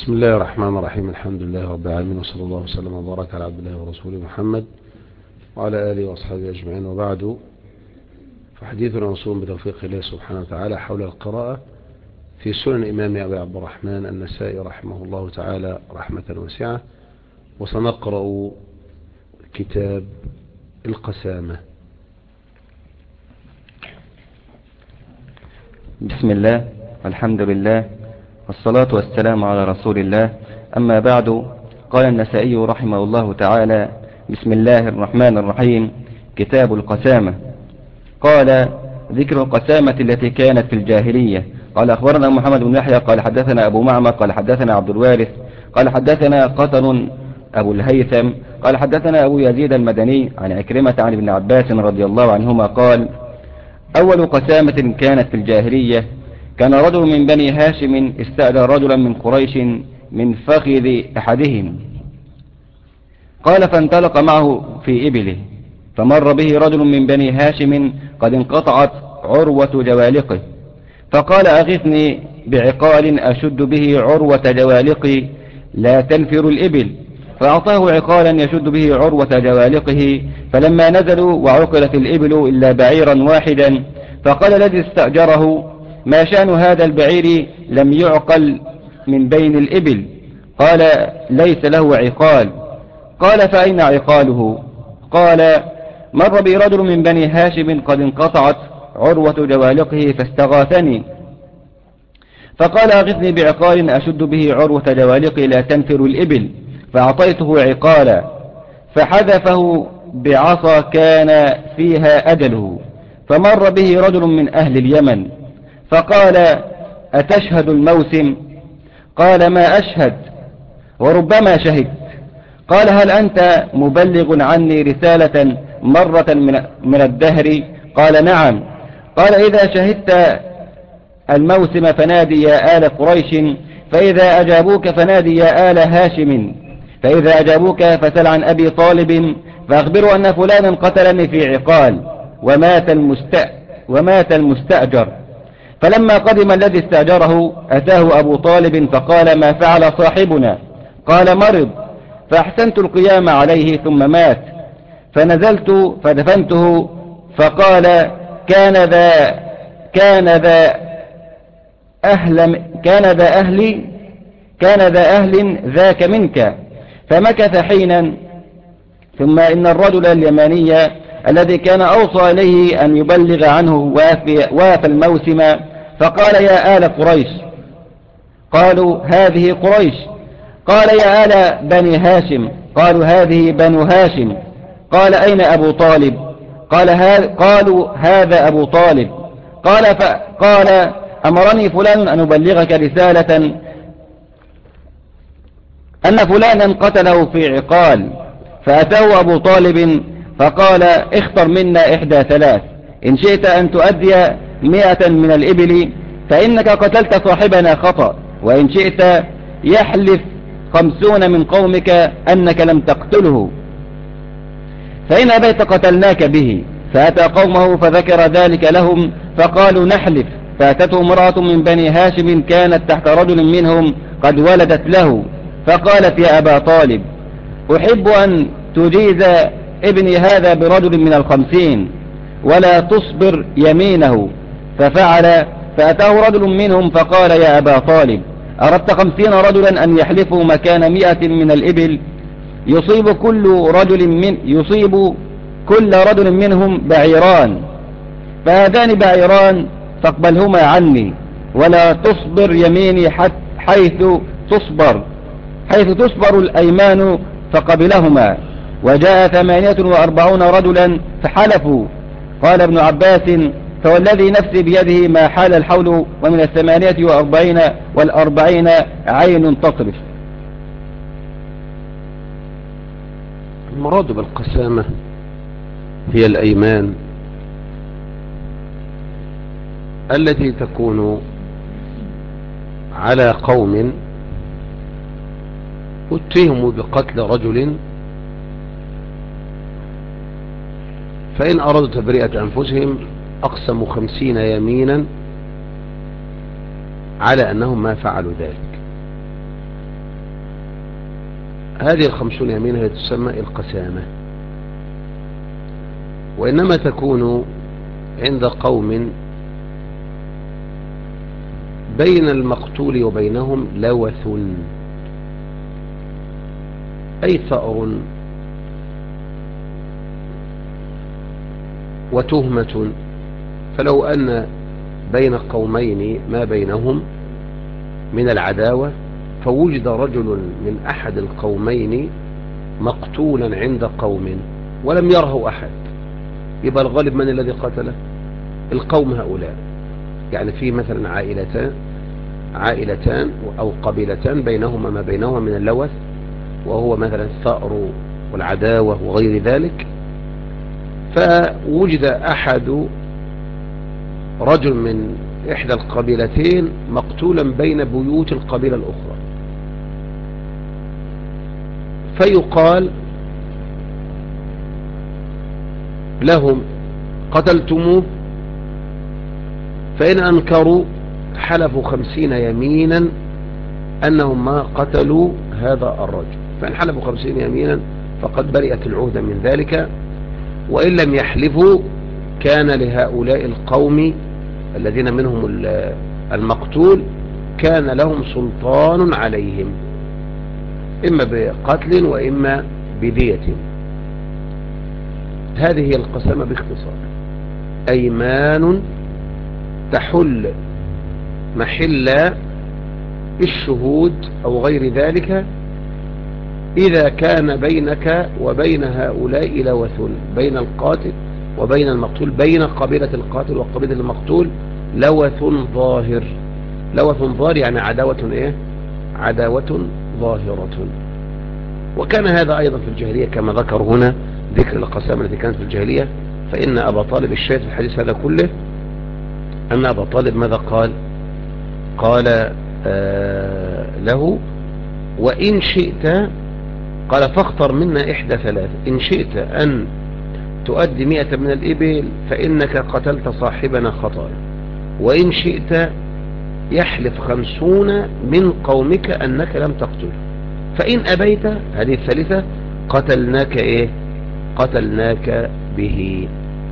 بسم الله الرحمن الرحيم. الحمد لله رب العالمين، وصلى الله وسلم وبارك على عبد الله ورسوله محمد وعلى آله وأصحابه أجمعين، وبعد، فحديثنا موصول بتوفيق الله سبحانه وتعالى حول القراءة في سنن الإمام أبي عبد الرحمن النسائي رحمه الله تعالى رحمة واسعة. وسنقرأ كتاب القسامة. بسم الله والحمد لله والصلاة والسلام على رسول الله. أما بعد، قال النسائي رحمه الله تعالى: بسم الله الرحمن الرحيم. كتاب القسامة. قال: ذكر القسامة التي كانت في الجاهلية. قال: أخبرنا محمد بن يحيى قال حدثنا أبو معمر قال حدثنا عبد الوارث قال حدثنا قطن أبو الهيثم قال حدثنا أبو يزيد المدني عن عكرمة عن ابن عباس رضي الله عنهما قال: أول قسامة كانت في الجاهلية، كان رجل من بني هاشم استأجر رجلا من قريش من فخذ أحدهم، قال فانطلق معه في إبله، فمر به رجل من بني هاشم قد انقطعت عروة جوالقه، فقال: أغثني بعقال أشد به عروة جوالقي لا تنفر الإبل، فأعطاه عقالا يشد به عروة جوالقه، فلما نزلوا وعقلت الإبل إلا بعيرا واحدا، فقال الذي استأجره: ما شأن هذا البعير لم يعقل من بين الإبل؟ قال: ليس له عقال. قال: فأين عقاله؟ قال: مر بي رجل من بني هاشم قد انقطعت عروة جوالقه فاستغاثني، فقال: أغثني بعقال أشد به عروة جوالقي لا تنفر الإبل، فأعطيته عقالا، فحذفه بعصا كان فيها أجله، فمر به رجل من أهل اليمن فقال: أتشهد الموسم؟ قال: ما أشهد وربما شهدت. قال: هل أنت مبلغ عني رسالة مرة من الدهر؟ قال: نعم. قال: إذا شهدت الموسم فنادي يا آل قريش، فإذا أجابوك فنادي يا آل هاشم، فإذا أجابوك فسل عن أبي طالب فأخبروا أن فلانا قتلني في عقال ومات المستأجر. فلما قدم الذي استأجره أتاه أبو طالب فقال: ما فعل صاحبنا؟ قال: مرض، فأحسنت القيام عليه ثم مات، فنزلت فدفنته، فقال: كان ذا أهل ذاك منك. فمكث حينا، ثم إن الرجل اليماني الذي كان أوصى إليه أن يبلغ عنه وافى الموسم، فقال: يا آل قريش. قالوا: هذه قريش. قال: يا آل بني هاشم. قالوا: هذه بنو هاشم. قال: أين أبو طالب؟ قالوا: هذا أبو طالب. قال: أمرني فلان أن أبلغك رسالة أن فلانا قتله في عقال. فأتاه أبو طالب فقال: اختر منا إحدى ثلاث، إن شئت أن تؤدي 100 من الإبل فإنك قتلت صاحبنا خطأ، وإن شئت يحلف 50 من قومك أنك لم تقتله، فإن أبيت قتلناك به. فأتى قومه فذكر ذلك لهم فقالوا: نحلف. فأتته امرأة من بني هاشم كانت تحت رجل منهم قد ولدت له، فقالت: يا أبا طالب، أحب أن تجيز ابني هذا برجل من 50 ولا تصبر يمينه. ففعل. فأتاه رجل منهم فقال: يا أبا طالب، أردت 50 رجلا أن يحلفوا مكان 100 من الإبل، يصيب كل رجل منهم بعيران، فهذان بعيران فاقبلهما عني، ولا تصبر يميني حيث تصبر الأيمان، فقبلهما. وجاء 48 رجلا فحلفوا. قال ابن عباس: فوالذي نفسي بيده ما حال الحول، ومن 48 والأربعين عين تطرف. المراد بالقسامة هي الأيمان التي تكون على قوم اتهموا بقتل رجل، فإن أرادوا تبرئة أنفسهم أقسموا 50 يمينا على أنهم ما فعلوا ذلك. هذه ال50 يمينا هي تسمى القسامة، وإنما تكون عند قوم بين المقتول وبينهم لوث، أي ثأر وتهمة. فلو أن بين قومين ما بينهم من العداوة، فوجد رجل من أحد القومين مقتولا عند قوم ولم يره أحد، يبقى الغالب من الذي قتله؟ القوم هؤلاء. يعني في مثلا عائلتان أو قبيلتان بينهما ما بينهما من اللوث، وهو مثلا الثأر والعداوة وغير ذلك، فوجد أحد رجل من إحدى القبيلتين مقتولا بين بيوت القبيلة الأخرى، فيقال لهم قتلتموه؟ فإن أنكروا حلفوا 50 يمينا أنهم ما قتلوا هذا الرجل، فإن حلفوا 50 يمينا فقد برئت العهدة من ذلك. وإن لم يحلفوا كان لهؤلاء القوم الذين منهم المقتول كان لهم سلطان عليهم، إما بقتل وإما بدية. هذه هي القسامة باختصار، أيمان تحل محل الشهود أو غير ذلك إذا كان بينك وبين هؤلاء لوث، بين القاتل وبين المقتول، بين قبيلة القاتل وقبيلة المقتول لوث ظاهر. لوث ظاهر يعني عداوة عداوة ظاهرة. وكان هذا أيضا في الجاهلية كما ذكر هنا ذكر القسامة التي كانت في الجاهلية. فإن أبا طالب الشاهد في الحديث هذا كله أن أبا طالب ماذا قال؟ قال له وإن شئت، قال فاختر منا إحدى ثلاث، إن شئت أن تؤدي 100 من الإبل فإنك قتلت صاحبنا خطأ، وإن شئت يحلف 50 من قومك أنك لم تقتل، فإن أبيت هذه الثالثة قتلناك قتلناك به.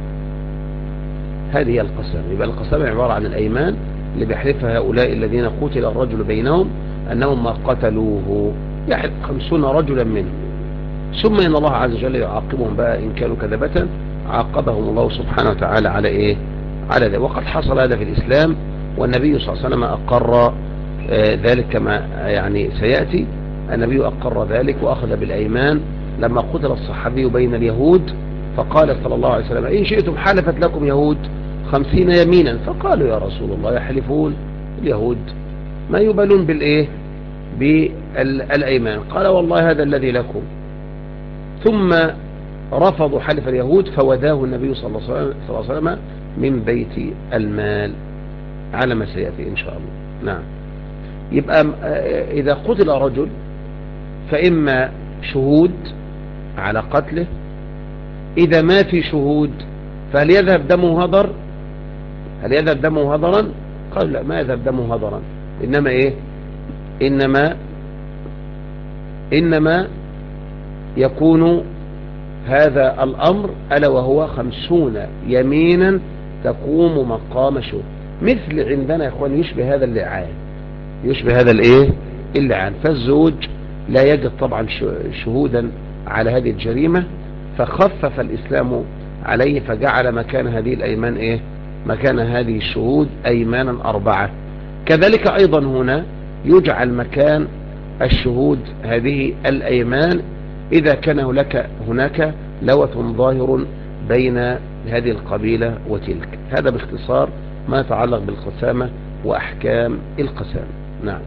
هذه هي القسامة. يبقى القسامة عبارة عن الأيمان اللي بيحلفها هؤلاء الذين قتل الرجل بينهم أنهم ما قتلوه، يحلف 50 رجلا منهم، ثم إن الله عز وجل يعاقبهم بقى إن كانوا كذبة، عاقبهم الله سبحانه وتعالى على على ذلك. وقد حصل هذا في الإسلام، والنبي صلى الله عليه وسلم أقر ذلك كما يعني سيأتي. النبي أقر ذلك وأخذ بالأيمان لما قتل الصحابي بين اليهود، فقال صلى الله عليه وسلم إن شئتم حلفت لكم يهود 50 يمينا، فقالوا يا رسول الله يحلفون اليهود ما يبالون بالأيمان؟ قال والله هذا الذي لكم. ثم رفضوا حلف اليهود فوداه النبي صلى الله عليه وسلم من بيت المال على ما سيأتي إن شاء الله. نعم. يبقى إذا قتل رجل فإما شهود على قتله، إذا ما في شهود فهل يذهب دمه هدر؟ هل يذهب دمه هدرا؟ قال لا، ما يذهب دمه هدرا، إنما يكون هذا الأمر ألا وهو 50 يمينا تقوم مقام شهود. مثل عندنا يا إخوان يشبه هذا اللعان، يشبه هذا اللعان. فالزوج لا يجد طبعا شهودا على هذه الجريمة، فخفف الإسلام عليه فجعل مكان هذه الأيمان مكان هذه الشهود أيمانا 4. كذلك أيضا هنا يجعل مكان الشهود هذه الأيمان إذا كان هناك لوث ظاهر بين هذه القبيلة وتلك. هذا باختصار ما يتعلق بالقسامة وأحكام القسامة. نعم.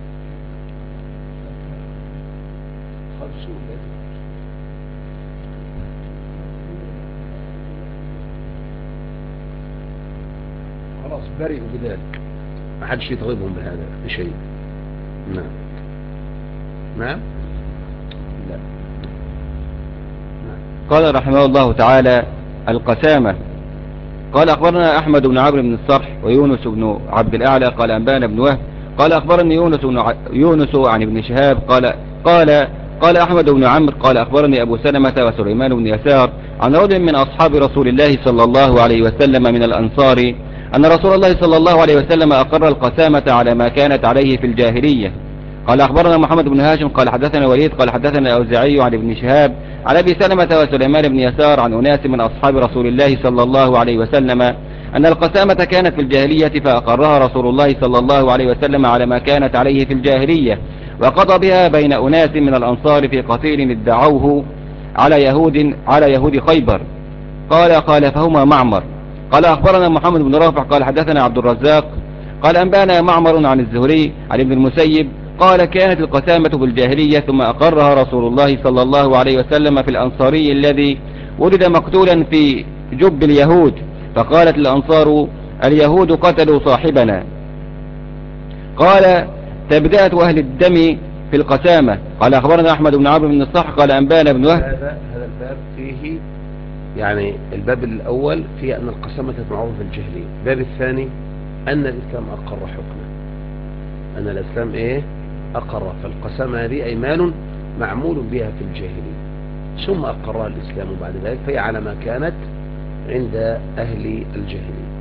خلاص برئوا بذلك، ما حدش يطالبهم بهذا بشيء. نعم. نعم. لا. قال رحمه الله تعالى القسامة. قال أخبرنا أحمد بن عمرو بن الصرح ويونس بن عبد الأعلى قال أنبانا بن وهب قال أخبرني يونس عن ابن شهاب قال قال أحمد بن عمرو قال أخبرني أبو سلمة وسليمان بن يسار عن رجل من أصحاب رسول الله صلى الله عليه وسلم من الأنصار أن رسول الله صلى الله عليه وسلم أقر القسامة على ما كانت عليه في الجاهلية. قال أخبرنا محمد بن هاشم قال حدثنا وليد قال حدثنا الأوزاعي عن ابن شهاب عن أبي سلمة وسليمان بن يسار عن أناس من أصحاب رسول الله صلى الله عليه وسلم أن القسامة كانت في الجاهلية فأقرها رسول الله صلى الله عليه وسلم على ما كانت عليه في الجاهلية، وقضى بها بين أناس من الأنصار في قتيل ادعوه على يهود خيبر. قال فهما معمر. قال أخبرنا محمد بن رافع قال حدثنا عبد الرزاق قال أنبانا معمر عن الزهري عن ابن المسيب قال كانت القسامة بالجاهلية ثم أقرها رسول الله صلى الله عليه وسلم في الأنصاري الذي ولد مقتولا في جب اليهود، فقالت الأنصار اليهود قتلوا صاحبنا. قال تبدأة أهل الدم في القسامة. قال أخبرنا أحمد بن عمرو بن الصح قال أنبانا بن وهب. هذا الباب فيه يعني الباب الأول فيه أن القسامة معروفة في الجاهلية، الباب الثاني أن الإسلام أقر حكمه، أن الإسلام أقر، فالقسامة هذه أيمان معمول بها في الجاهلية ثم أقرها الإسلام بعد ذلك، فهي على ما كانت عند أهل الجاهلية.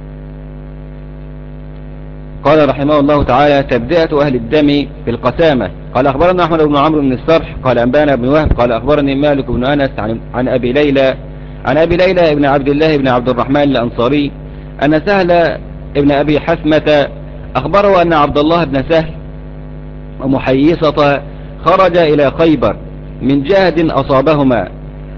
قال رحمه الله تعالى تبدأة أهل الدم في القسامة. قال أخبرنا أحمد بن عمرو بن الصرح قال أنبانا بن وهب قال أخبرني مالك بن أنس عن أبي ليلى بن عبد الله بن عبد الرحمن الأنصاري أن سهل ابن أبي حثمة أخبره أن عبد الله بن سهل ومحيصة خرج إلى خيبر من جهد أصابهما،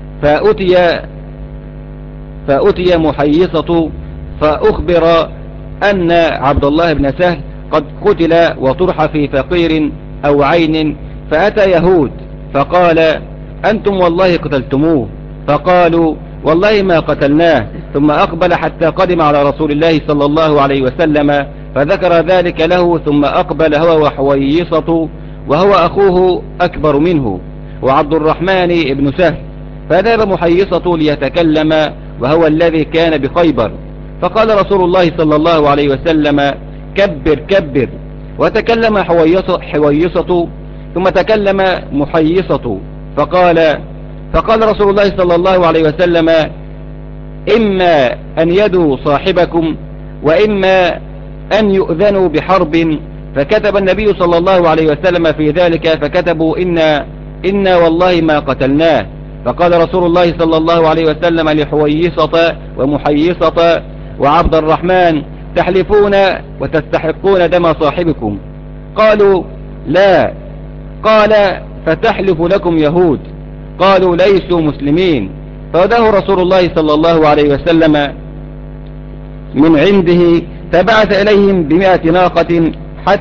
فأتي محيصة فأخبر أن عبد الله بن سهل قد قتل وطرح في فقير أو عين، فأتى يهود فقال أنتم والله قتلتموه، فقالوا والله ما قتلناه، ثم أقبل حتى قدم على رسول الله صلى الله عليه وسلم فذكر ذلك له، ثم أقبل هو وحويصة وهو أخوه أكبر منه وعبد الرحمن بن سهل، فذهب محيصة ليتكلم وهو الذي كان بخيبر، فقال رسول الله صلى الله عليه وسلم كبر كبر، وتكلم حويصة ثم تكلم محيصة فقال رسول الله صلى الله عليه وسلم إما أن يدوا صاحبكم وإما أن يؤذنوا بحرب، فكتب النبي صلى الله عليه وسلم في ذلك فكتبوا إنا والله ما قتلناه، فقال رسول الله صلى الله عليه وسلم لحويصة ومحيصة وعبد الرحمن تحلفون وتستحقون دم صاحبكم؟ قالوا لا. قال فتحلف لكم يهود؟ قالوا ليسوا مسلمين. فوداه رسول الله صلى الله عليه وسلم من عنده فبعث إليهم ب100 ناقة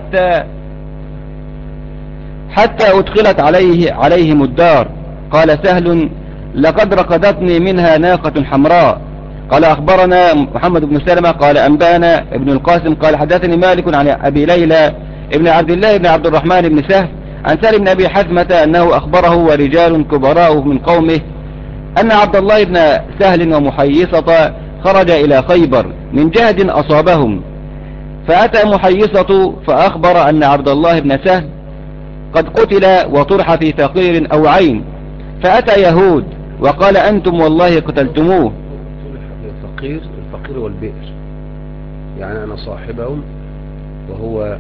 حتى أدخلت عليهم الدار. قال سهل لقد رقدتني منها ناقة حمراء. قال أخبرنا محمد بن سلمة قال أنبانا ابن القاسم قال حدثني مالك عن أبي ليلى ابن عبد الله بن عبد الرحمن بن سهل عن سهل بن أبي حثمة أنه أخبره ورجال كبراء من قومه أن عبد الله بن سهل ومحيصة خرج إلى خيبر من جهد أصابهم، فأتى محيصة فأخبر أن عبد الله بن سهل قد قتل وطرح في فقير أو عين، فأتى يهود وقال أنتم والله قتلتموه. الفقير والبئر، يعني أنا صاحبهم وهو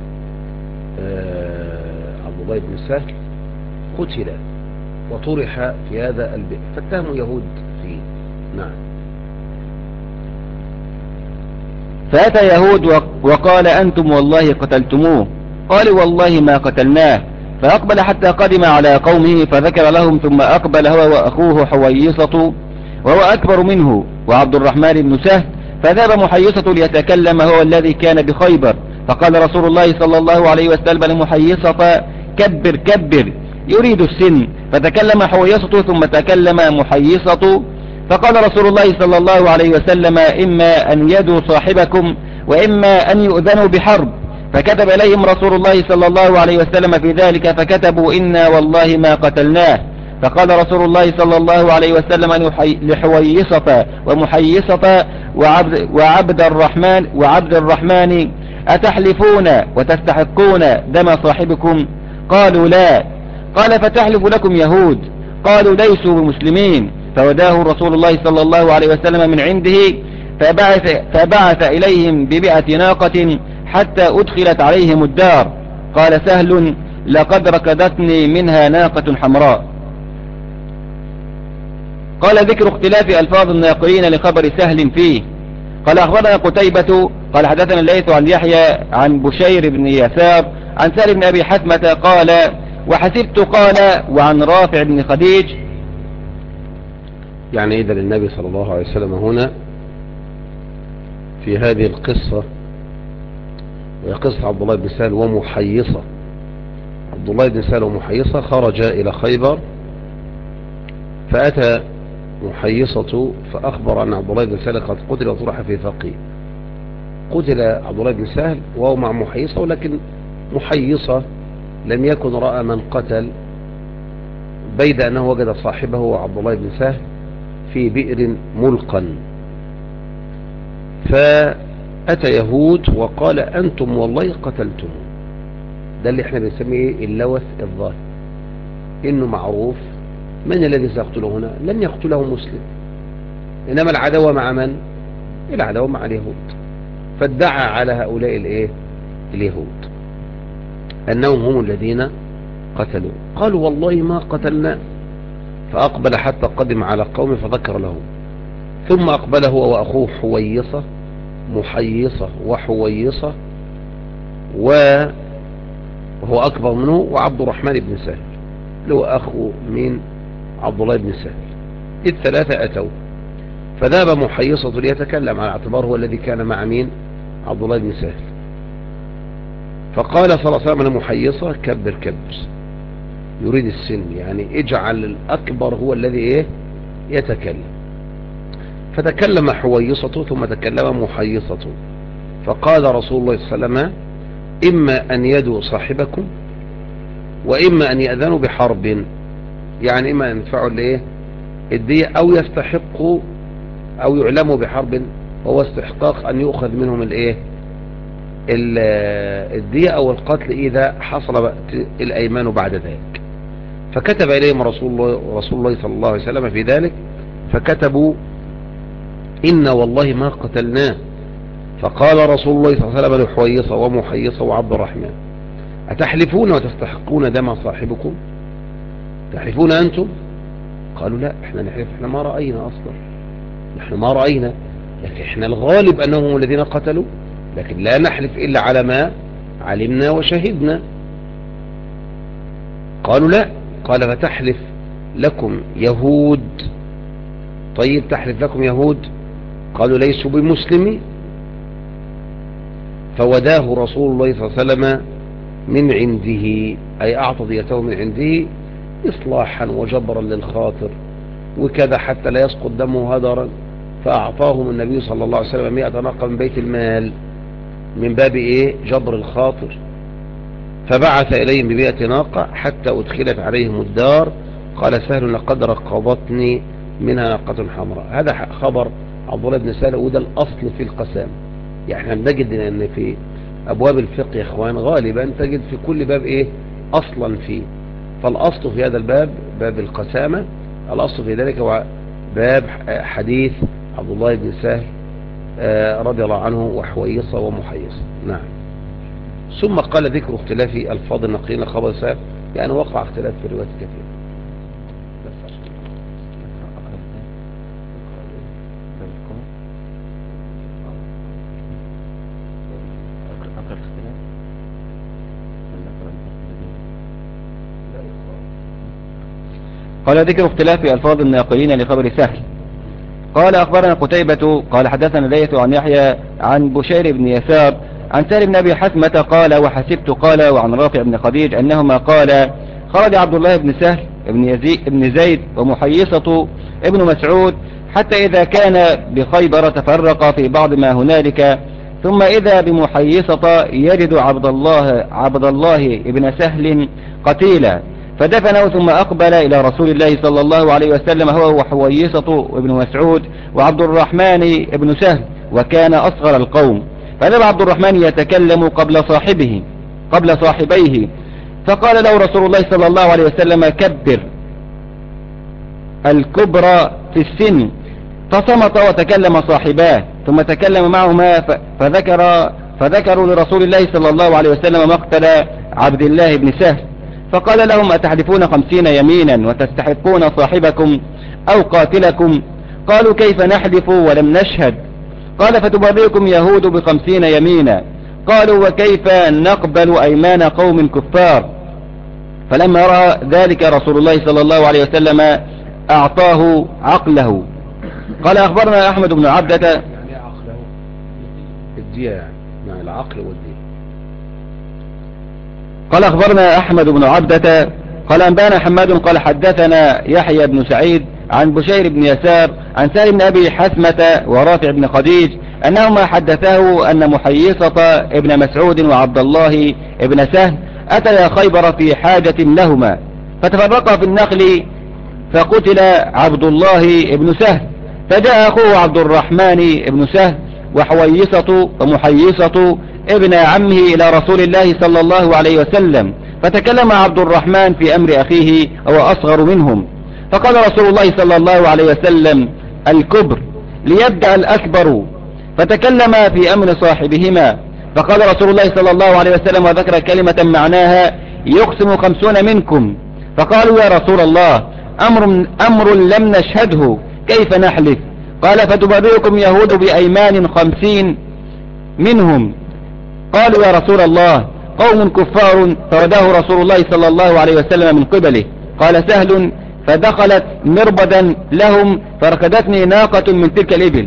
عبد الله بن سهل قتل وطرح في هذا البئر، فاتهموا يهود فيه. نعم. فأتى يهود وقال أنتم والله قتلتموه، قالوا والله ما قتلناه، فأقبل حتى قدم على قومه فذكر لهم، ثم أقبل هو وأخوه حويصة وهو أكبر منه وعبد الرحمن بن سهل، فذهب محيصة ليتكلم هو الذي كان بخيبر، فقال رسول الله صلى الله عليه وسلم لمحيصة كبر كبر يريد السن، فتكلم حويصة ثم تكلم محيصة، فقال رسول الله صلى الله عليه وسلم إما أن يدوا صاحبكم وإما أن يؤذنوا بحرب، فكتب إليهم رسول الله صلى الله عليه وسلم في ذلك فكتبوا إنا والله ما قتلناه، فقال رسول الله صلى الله عليه وسلم لحويصة ومحيصة وعبد الرحمن أتحلفون وتستحقون دم صاحبكم؟ قالوا لا. قال فتحلف لكم يهود؟ قالوا ليسوا بمسلمين. فوداه رسول الله صلى الله عليه وسلم من عنده، فبعث إليهم ب100 ناقة حتى أدخلت عليهم الدار. قال سهل لقد ركضتني منها ناقة حمراء. قال ذكر اختلاف ألفاظ الناقلين لخبر سهل فيه. قال أخبرنا قتيبة قال حدثنا الليث عن يحيى عن بشير بن يسار عن سهل بن أبي حثمة قال وحسبت قال وعن رافع بن خديج. يعني إذا النبي صلى الله عليه وسلم هنا في هذه القصة، وهي قصة عبد الله بن سهل ومحيصة. عبد الله بن سهل ومحيصة خرج إلى خيبر، فأتى محيصة فأخبر أن عبد الله بن سهل قد قتل وطرح في فقيه. قتل عبد الله بن سهل وهو مع محيصة، ولكن محيصة لم يكن رأى من قتل، بيد أنه وجد صاحبه عبد الله بن سهل في بئر ملقا. فأتى يهود وقال أنتم والله قتلتم. ده اللي احنا بنسميه اللوث الظاهر، إنه معروف من الذي سيقتله هنا، لن يقتله مسلم، إنما العداوة مع من؟ العداوة مع اليهود. فادعى على هؤلاء اليهود أنهم هم الذين قتلوا. قالوا والله ما قتلنا. فأقبل حتى قدم على قوم فذكر له، ثم أقبل هو وأخوه حويصة، محيصة وحويصة، وهو أكبر منه، وعبد الرحمن بن سهل اللي هو أخو من عبد الله بن سهل. الثلاثة أتوا، فذهب محيصة ليتكلم على اعتبار هو الذي كان مع مين؟ عبد الله بن سهل. فقال صلى الله عليه وسلم لمحيصة كبر كبر، يريد السن، يعني اجعل الأكبر هو الذي يتكلم. فتكلم حويصة ثم تكلم محيصة، فقال رسول الله صلى الله عليه وسلم إما أن يدوا صاحبكم وإما أن يأذنوا بحرب، يعني إما أن يدفعوا الدية أو يستحقوا أو يعلموا بحرب، وهو استحقاق أن يؤخذ منهم الدية أو القتل إذا حصل الأيمان بعد ذلك. فكتب إليهم رسول الله صلى الله عليه وسلم في ذلك، فكتبوا إن والله ما قتلناه. فقال رسول الله صلى الله عليه وسلم لحويصة ومحيصة وعبد الرحمن أتحلفون وتستحقون دم صاحبكم؟ تحلفون أنتم؟ قالوا لا احنا نحلف، احنا ما رأينا أصلا، نحن ما رأينا، لكن احنا الغالب أنهم هم الذين قتلوا، لكن لا نحلف إلا على ما علمنا وشهدنا. قالوا لا. قال فتحلف لكم يهود؟ طيب تحلف لكم يهود؟ قالوا ليسوا بمسلمين. فوداه رسول الله صلى الله عليه وسلم من عنده، أي أعطى ديته من عنده إصلاحا وجبرا للخاطر وكذا حتى لا يسقط دمه هدرا. فأعطاهم النبي صلى الله عليه وسلم 100 ناقة من بيت المال من باب جبر الخاطر. فبعث إليهم ب100 ناقة حتى أدخلت عليهم الدار. قال سهل لقد رقضتني منها ناقة حمراء. هذا خبر عبد الله بن سهل، وده الأصل في القسام. يعني احنا بنجد أن في أبواب الفقه يا إخوان غالبا تجد في كل باب أصلا فيه. فالأصل في هذا الباب باب القسامة، الأصل في ذلك هو باب حديث عبد الله بن سهل رضي الله عنه وحويصة ومحيصة. نعم. ثم قال ذكر اختلاف ألفاظ النقلين خبر سهل، يعني وقع اختلاف في روايات كثيرة. قال ذكر اختلاف ألفاظ الناقلين لخبر سهل. قال أخبرنا قتيبة قال حدثنا ليث عن يحيى عن بشير بن يسار عن سهل بن أبي حثمة قال وحسبت قال وعن رافع بن خديج أنهما قال خرج عبد الله بن سهل بن زيد ومحيصة ابن مسعود حتى إذا كان بخيبر تفرق في بعض ما هنالك، ثم إذا بمحيصة يجد عبد الله ابن سهل قتيلا، فدفنه ثم أقبل إلى رسول الله صلى الله عليه وسلم هو وحويصة ابن مسعود وعبد الرحمن ابن سهل، وكان أصغر القوم. فذهب عبد الرحمن يتكلم قبل صاحبيه فقال له رسول الله صلى الله عليه وسلم كبر الكبرى في السن، فصمت وتكلم صاحباه، ثم تكلم معهما فذكروا لرسول الله صلى الله عليه وسلم مقتل عبد الله بن سهل، فقال لهم أتحلفون 50 يمينا وتستحقون صاحبكم أو قاتلكم؟ قالوا كيف نحلف ولم نشهد؟ قال فتبرئكم يهود ب50 يمينا. قالوا وكيف نقبل أيمان قوم كفار؟ فلما رأى ذلك رسول الله صلى الله عليه وسلم أعطاه عقله. قال أخبرنا أحمد بن عبدة. يعني عقله الدية، يعني العقل والدية. قال أخبرنا أحمد بن عبدة قال أنبانا حماد قال حدثنا يحيى بن سعيد عن بشير بن يسار عن سالم بن أبي حثمة ورافع بن خديج أنهما حدثاه أن محيصة ابن مسعود وعبد الله ابن سهل أتيا خيبر في حاجة لهما، فتفرقا في النخل، فقتل عبد الله ابن سهل، فجاء أخوه عبد الرحمن ابن سهل ومحيصة ابن عمه إلى رسول الله صلى الله عليه وسلم، فتكلم عبد الرحمن في أمر أخيه وهو أصغر منهم، فقال رسول الله صلى الله عليه وسلم الكبر ليبدأ الأكبر، فتكلم في أمر صاحبهما، فقال رسول الله صلى الله عليه وسلم وذكر كلمة معناها يقسم 50 منكم، فقالوا يا رسول الله أمر لم نشهده كيف نحلف؟ قال فتبرئكم يهود بأيمان 50 منهم. قالوا يا رسول الله قوم كفار، فرداه رسول الله صلى الله عليه وسلم من قبله. قال سهل فدخلت مربدا لهم فركدتني ناقة من تلك الإبل،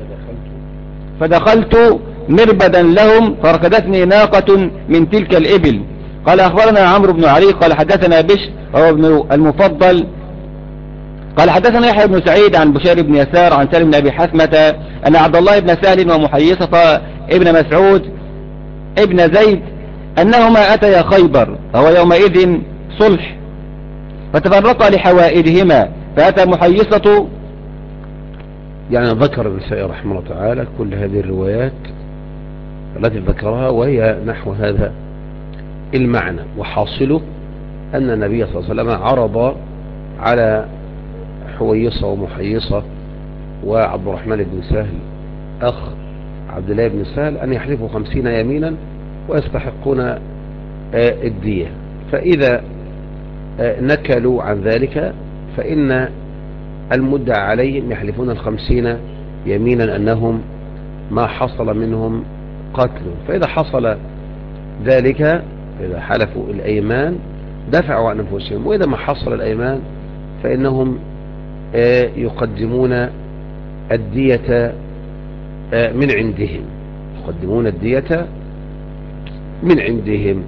فدخلت مربدا لهم فركدتني ناقة من تلك الإبل. قال أخبرنا عمرو بن علي قال حدثنا بشر وهو ابن المفضل قال حدثنا يحيى بن سعيد عن بشير بن يسار عن سالم بن أبي حثمة أن عبد الله بن سهل ومحيصة ابن مسعود ابن زيد أنهما أتيا خيبر وهو يومئذ صلح، فتفرقا لحوائجهما، فأتى محيصة. يعني ذكر النسائي رحمه الله تعالى كل هذه الروايات التي ذكرها وهي نحو هذا المعنى، وحاصله أن النبي صلى الله عليه وسلم عرض على حويصة ومحيصة وعبد الرحمن بن سهل أخ عبد الله بن سهل أن يحلفوا 50 يمينا ويستحقون الدية، فإذا نكلوا عن ذلك فإن المدعى عليهم يحلفون 50 يمينا أنهم ما حصل منهم قتل، فإذا حصل ذلك إذا حلفوا الأيمان دفعوا عن أنفسهم، وإذا ما حصل الأيمان فإنهم يقدمون الدية من عندهم، يقدمون الدية من عندهم.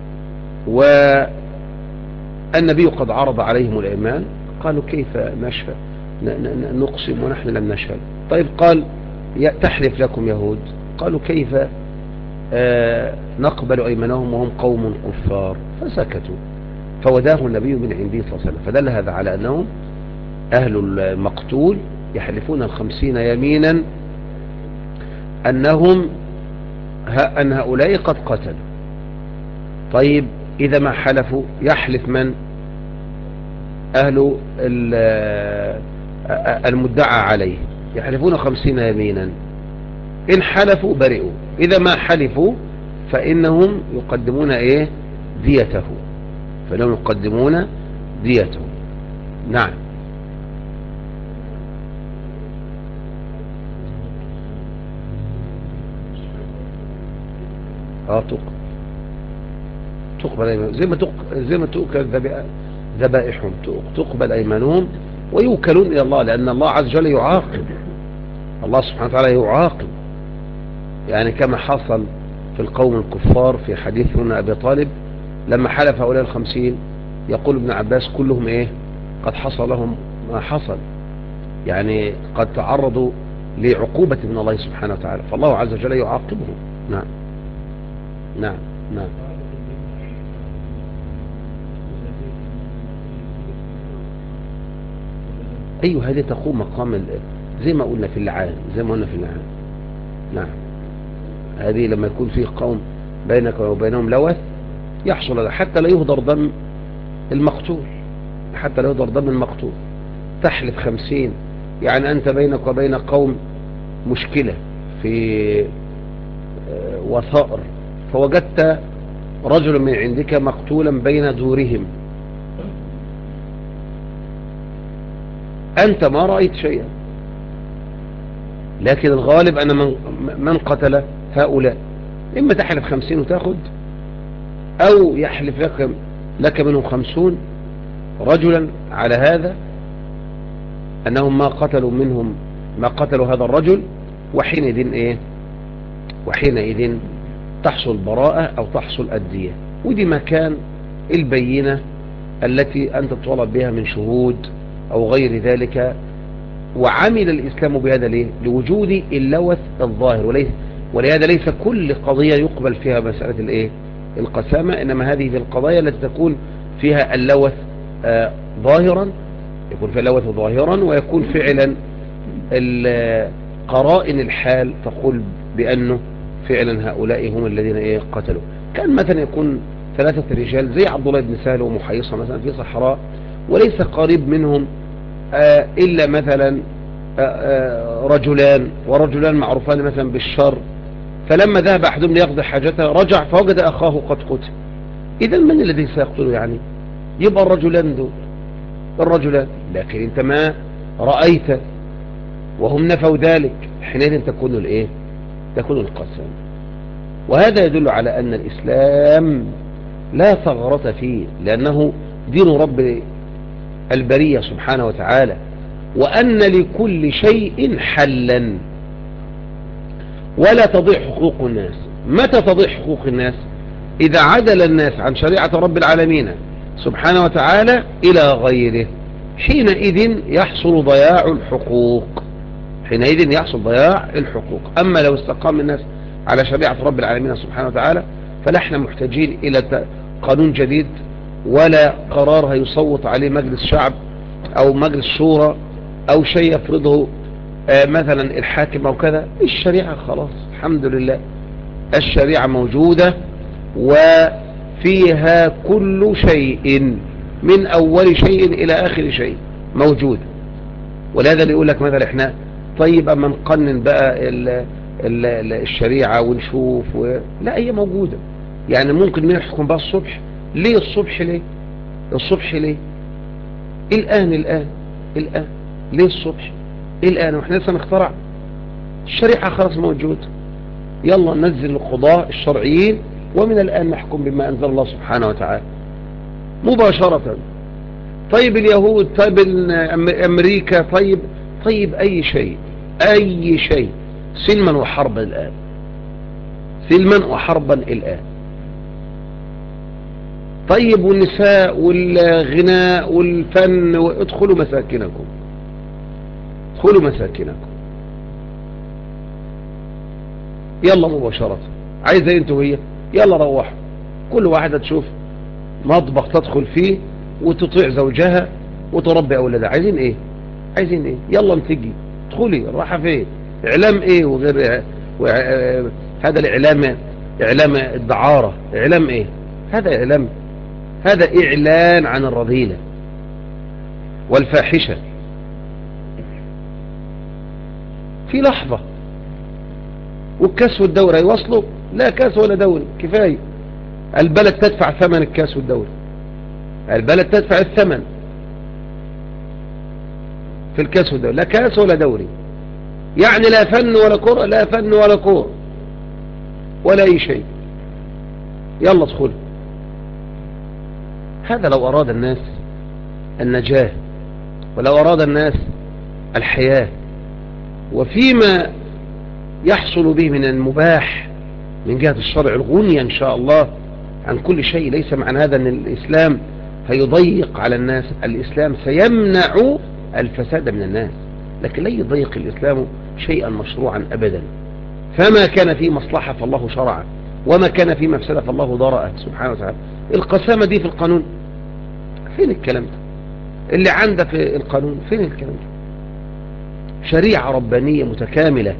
والنبي قد عرض عليهم الأيمان، قالوا كيف نقسم ونحن لم نشهد؟ طيب قال تحلف لكم يهود، قالوا كيف نقبل أيمانهم وهم قوم كفار، فسكتوا، فوداه النبي من عنده صلى الله عليه وسلم، فدل هذا على أنهم أهل المقتول يحلفون 50 يمينا أن هؤلاء قد قتلوا. طيب إذا ما حلفوا يحلف من؟ أهل المدعى عليه يحلفون 50 يمينا، إن حلفوا برئوا، إذا ما حلفوا فإنهم يقدمون ديته، فإنهم يقدمون ديته. نعم. تقبل أيمانهم زي ما تؤكل ذبائحهم، تقبل أيمانهم ويوكلون إلى الله، لأن الله عز وجل يعاقب، الله سبحانه وتعالى يعاقب، يعني كما حصل في القوم الكفار في حديث هنا أبي طالب لما حلف هؤلاء 50 يقول ابن عباس كلهم قد حصل لهم ما حصل، يعني قد تعرضوا لعقوبة من الله سبحانه وتعالى، فالله عز وجل يعاقبهم. نعم نعم نعم. أيوه هذه تقوم مقام زي ما قلنا في اللعان، نعم، هذه لما يكون فيه قوم بينك وبينهم لوث يحصل هذا حتى لا يهدر دم المقتول، حتى لا يهدر دم المقتول. تحلف 50، يعني أنت بينك وبين قوم مشكلة في وثائر، فوجدت رجل من عندك مقتولا بين دورهم، أنت ما رأيت شيئا، لكن الغالب أن من قتل هؤلاء إما تحلف 50 وتأخذ، أو يحلف لك منهم 50 رجلا على هذا أنهم ما قتلوا هذا الرجل، وحينئذ إيه؟ وحينئذ تحصل براءة أو تحصل الدية. ودي مكان البينة التي أنت تطالب بها من شهود أو غير ذلك. وعمل الإسلام بهذا ليه؟ لوجود اللوث الظاهر، ولهذا ليس كل قضية يقبل فيها مسألة الإيه؟ القسامة، إنما هذه القضايا التي تكون فيها اللوث ظاهرا، يكون فيها اللوث ظاهرا، ويكون فعلا قرائن الحال تقول بأنه فعلا هؤلاء هم الذين إيه؟ قتلوا. كان مثلا يكون 3 رجال زي عبد الله بن سهل ومحيصة مثلا في صحراء، وليس قريب منهم إلا مثلا رجلان، ورجلان معروفان مثلا بالشر، فلما ذهب أحدهم ليقضي حاجته رجع فوجد أخاه قد قتل. إذا من الذي سيقتله؟ يعني يبقى الرجلان دول، الرجلان، لكن انت ما رأيت وهم نفوا ذلك، حينئذ تكون الايه؟ تكون القسم. وهذا يدل على أن الإسلام لا ثغرة فيه، لأنه دين رب البرية سبحانه وتعالى، وأن لكل شيء حلا، ولا تضيع حقوق الناس. متى تضيع حقوق الناس؟ إذا عدل الناس عن شريعة رب العالمين سبحانه وتعالى إلى غيره، حينئذ يحصل ضياع الحقوق، حينئذ يحصل ضياع الحقوق. أما لو استقام الناس على شريعة رب العالمين سبحانه وتعالى، فنحن محتاجين إلى قانون جديد، ولا قرار هيصوت عليه مجلس شعب أو مجلس شورى أو شيء يفرضه مثلا الحاكم أو كذا. الشريعة خلاص الحمد لله، الشريعة موجودة وفيها كل شيء من أول شيء إلى آخر شيء موجود. ولهذا اللي يقول لك مثلا احنا طيب أما نقنن بقى الشريعة ونشوف لا، هي موجودة. يعني ممكن نحكم بقى الصبح. ليه الصبح؟ ليه الصبح؟ ليه الآن ليه الصبح الآن واحنا لسه نخترع؟ الشريعة خلاص موجود، يلا ننزل القضاء الشرعيين ومن الآن نحكم بما أنزل الله سبحانه وتعالى مباشرة. طيب اليهود، طيب أمريكا، طيب أي شيء سلما وحربا الآن، سلما وحربا الآن. طيب والنساء والغناء والفن، ادخلوا مساكنكم، ادخلوا مساكنكم يلا مباشرة. عايزة انتوا هي يلا روحوا، كل واحدة تشوف مطبخ تدخل فيه وتطيع زوجها وتربي أولادها. عايزين ايه؟ يلا انتجي ادخلي، راحة فين؟ اعلام ايه وغير هذا الاعلام، اعلام الدعارة، اعلام ايه هذا؟ اعلام، هذا اعلان عن الرذيلة والفاحشة في لحظة. والكاس والدوري يوصلوا؟ لا كاس ولا دوري، كفاية البلد تدفع ثمن الكاس والدوري، البلد تدفع الثمن في الكاس والدوري، لا كاس ولا دوري. يعني لا فن ولا كرة، لا فن ولا كرة ولا أي شيء، يلا ادخل. هذا لو أراد الناس النجاة، ولو أراد الناس الحياة، وفيما يحصل به من المباح من جهة الشرع الغنية إن شاء الله عن كل شيء. ليس معنى هذا أن الإسلام هيضيق على الناس، الإسلام سيمنع الفساد من الناس، لكن لا يضيق الإسلام شيئا مشروعا أبدا. فما كان فيه مصلحة فالله شرعه، وما كان فيه مفسدة فالله ضرأه سبحانه وتعالى. القسامة دي في القانون، فين الكلام ده؟ اللي عنده في القانون فين الكلام ده؟ شريعة ربانية متكاملة.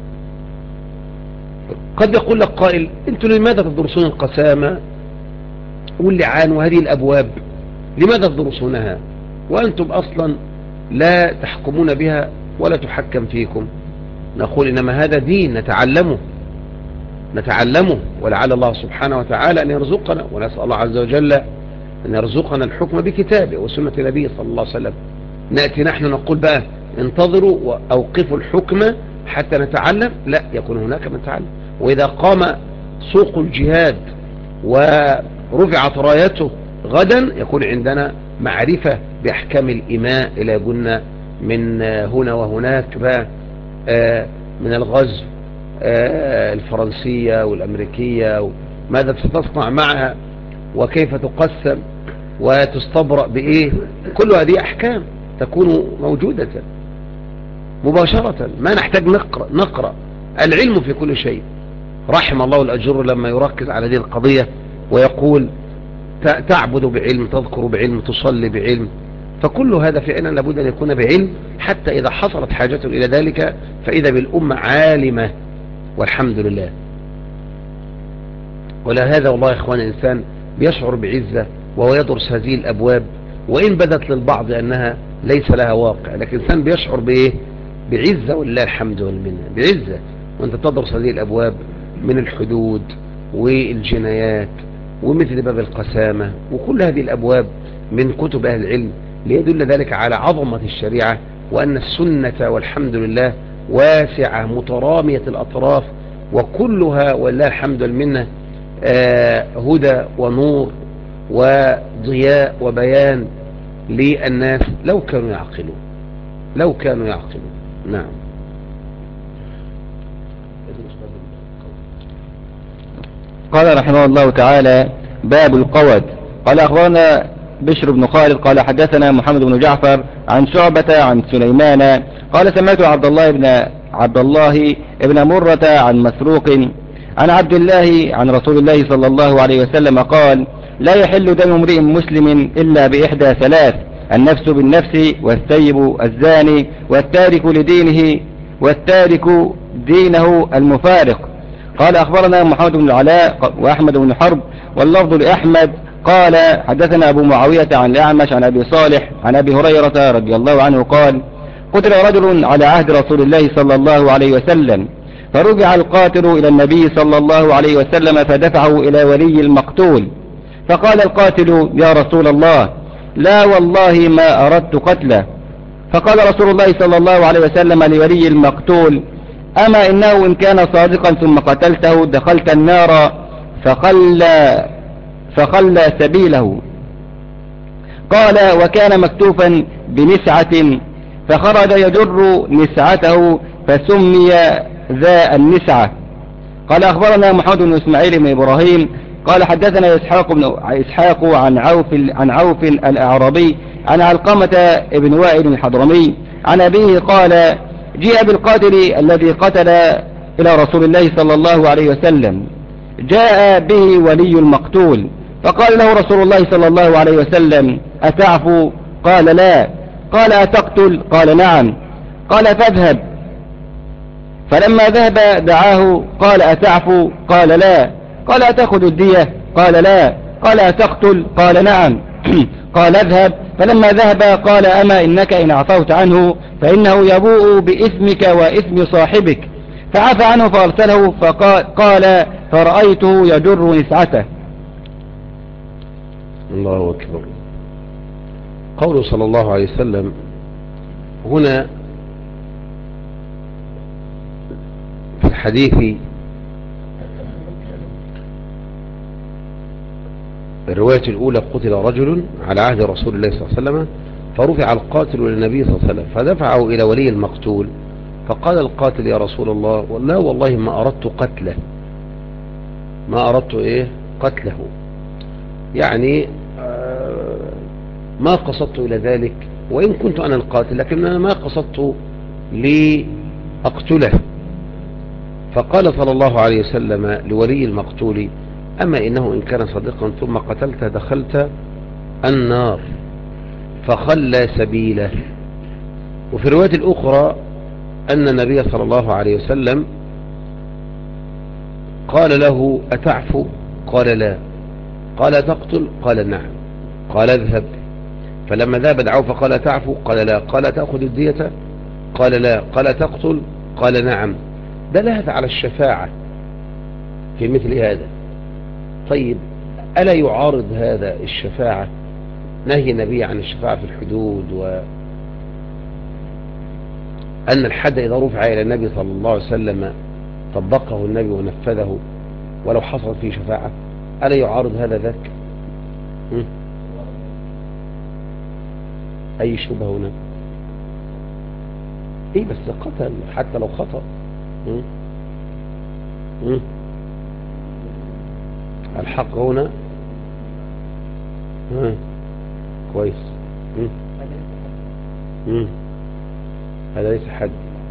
قد يقول لك قائل انتوا لماذا تدرسون القسامة واللعان وهذه الأبواب لماذا تدرسونها وأنتم أصلا لا تحكمون بها ولا تحكم فيكم؟ نقول إنما هذا دين نتعلمه ولعل الله سبحانه وتعالى أن يرزقنا، ونسأل الله عز وجل أن يرزقنا الحكم بكتابه وسنة نبيه صلى الله عليه وسلم. نأتي نحن نقول بقى انتظروا وأوقفوا الحكم حتى نتعلم؟ لا، يكون هناك من تعلم. وإذا قام سوق الجهاد ورفعت رايته غدا يكون عندنا معرفة بأحكام الإماء إلى قلنا من هنا وهناك بقى من الغزو الفرنسية والأمريكية ماذا ستصنع معها وكيف تقسم وتستبرأ بإيه. كل هذه أحكام تكون موجودة مباشرة، ما نحتاج نقرأ. العلم في كل شيء. رحم الله الأجر لما يركز على هذه القضية ويقول تعبد بعلم، تذكر بعلم، تصلي بعلم. فكل هذا فعلا لابد أن يكون بعلم، حتى إذا حصلت حاجة إلى ذلك فإذا بالأمة عالمة والحمد لله. ولا هذا والله يا إخوان الإنسان بيشعر بعزة وهو يدرس هذه الأبواب، وإن بدت للبعض أنها ليس لها واقع، لكن الإنسان بيشعر بإيه؟ بعزة ولله الحمد والمنة، بعزة وأنت تدرس هذه الأبواب من الحدود والجنايات ومثل باب القسامة وكل هذه الأبواب من كتب أهل العلم، ليدل ذلك على عظمة الشريعة وأن السنة والحمد لله واسعة مترامية الأطراف، وكلها ولله الحمد والمنة هدى ونور وضياء وبيان للناس لو كانوا يعقلون. نعم. قال رحمه الله تعالى: باب القود. قال أخبرنا بشر بن خالد قال حدثنا محمد بن جعفر عن شعبة عن سليمان قال سمعت عبد الله ابن مرة عن مسروق عن عبد الله عن رسول الله صلى الله عليه وسلم قال: لا يحل دم امرئ مسلم إلا بإحدى ثلاث: النفس بالنفس، والثيب الزاني، والتارك دينه المفارق. قال أخبرنا محمد بن العلاء وأحمد بن حرب واللفظ لأحمد قال حدثنا أبو معاوية عن الأعمش عن أبي صالح عن أبي هريرة رضي الله عنه قال: قتل رجل على عهد رسول الله صلى الله عليه وسلم، فرجع القاتل إلى النبي صلى الله عليه وسلم فدفعه إلى ولي المقتول، فقال القاتل: يا رسول الله، لا والله ما أردت قتله. فقال رسول الله صلى الله عليه وسلم لولي المقتول: أما إنه إن كان صادقا ثم قتلته دخلت النار، فخلى سبيله. قال: وكان مكتوفا بنسعة، فخرج يجر نسعته فسمي ذا النسعة. قال أخبرنا محمد بن إسماعيل بن إبراهيم قال حدثنا إسحاق عن عوف الأعرابي عن علقمة بن وائل الحضرمي عن أبيه قال: جيء بالقاتل الذي قتل إلى رسول الله صلى الله عليه وسلم، جاء به ولي المقتول، فقال له رسول الله صلى الله عليه وسلم: أتعفو؟ قال: لا. قال: أتقتل؟ قال: نعم. قال: فاذهب. فلما ذهب دعاه قال: أتعفو؟ قال: لا. قال: أتأخذ الدية؟ قال: لا. قال: أتقتل؟ قال: نعم. قال: اذهب. فلما ذهب قال: أما إنك إن عفوت عنه فإنه يبوء بإثمك وإثم صاحبك. فعفى عنه فأرسله، فقال: فرأيته يجر نسعته. الله أكبر. قوله صلى الله عليه وسلم هنا في الحديث الرواية الأولى: قتل رجل على عهد رسول الله صلى الله عليه وسلم، فرفع القاتل للنبي صلى الله عليه وسلم فدفعه إلى ولي المقتول، فقال القاتل: يا رسول الله، لا والله ما أردت قتله. ما أردت إيه؟ قتله، يعني ما قصدت إلى ذلك، وإن كنت أنا القاتل لكن أنا ما قصدت لأقتله. فقال صلى الله عليه وسلم لولي المقتول: أما إنه إن كان صادقا ثم قتلت دخلت النار، فخلى سبيله. وفي الرواية الأخرى أن النبي صلى الله عليه وسلم قال له: أتعفو؟ قال: لا. قال تقتل؟ قال نعم. قال اذهب. فلما ذهب دعوه فقال تعفو؟ قال لا. قال تأخذ الدية؟ قال لا. قال تقتل؟ قال نعم. دل على الشفاعة في مثل هذا. طيب ألا يعارض هذا الشفاعة نهي النبي عن الشفاعة في الحدود، وأن الحد إذا رفع إلى النبي صلى الله عليه وسلم طبقه النبي ونفذه ولو حصل فيه شفاعة؟ ألا يعارض هذا ذاك؟ أي شبهة هنا؟ إيه بس قتل حتى لو خطأ. الحق هنا كويس. هذا ليس حد.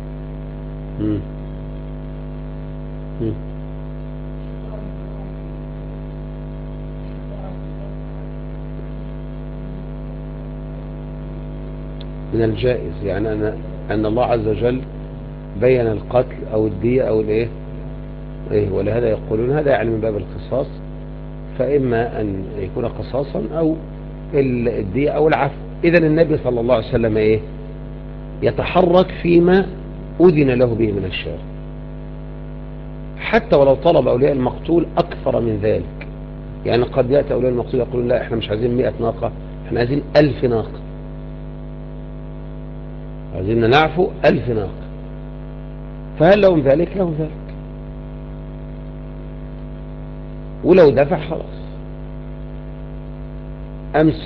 من الجائز يعني أن الله عز وجل بين القتل أو الدية أو الإيه، ولهذا يقولون هذا يعني من باب القصاص، فإما أن يكون قصاصا أو الدية أو العفو. إذا النبي صلى الله عليه وسلم إيه؟ يتحرك فيما أذن له به من الشارع، حتى ولو طلب أولياء المقتول أكثر من ذلك. يعني قد يأتي أولياء المقتول يقولون لا احنا مش عايزين 100 ناقة، احنا عايزين 1000 ناقة، عايزين نعفو 1000 ناقة. فهل لهم ذلك؟ لهم ذلك، ولو دفع خلاص. أمس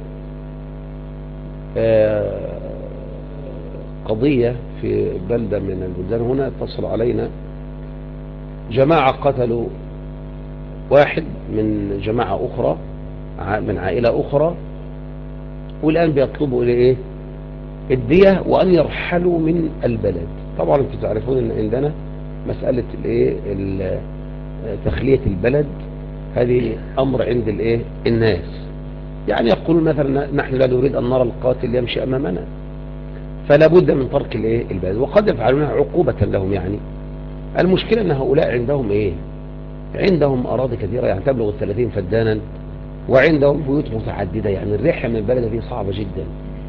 قضية في بلدة من البلدان هنا اتصل علينا جماعة قتلوا واحد من جماعة أخرى من عائلة أخرى، والآن بيطلبوا إلى إيه؟ الدية وأن يرحلوا من البلد. طبعا انتم تعرفون أن عندنا مسألة الإيه تخلية البلد هذه أمر عند الإيه الناس. يعني يقولون مثلا نحن لا نريد أن نرى القاتل يمشي أمامنا، فلا بد من ترك الإيه البلد، وقد يفعلونها عقوبة لهم. يعني المشكلة أن هؤلاء عندهم إيه؟ عندهم أراضي كثيرة يعني تبلغ 30 فدانا، وعندهم بيوت متعددة، يعني الرحلة من البلد دي صعبة جدا.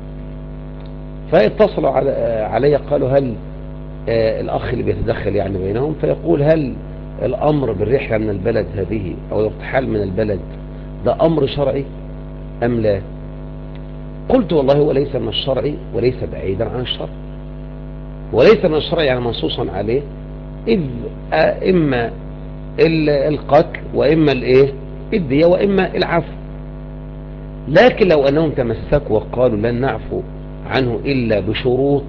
فاتصلوا علي قالوا هل الأخ اللي بيتدخل يعني بينهم فيقول هل الأمر بالرحلة من البلد هذه أو الارتحال من البلد ده أمر شرعي أم لا؟ قلت والله هو ليس من الشرع وليس بعيدا عن الشرع، وليس من الشرع يعني منصوصا عليه، إذ إما القتل وإما الإيه الدية وإما العفو. لكن لو أنهم تمسكوا وقالوا لن نعفو عنه إلا بشروط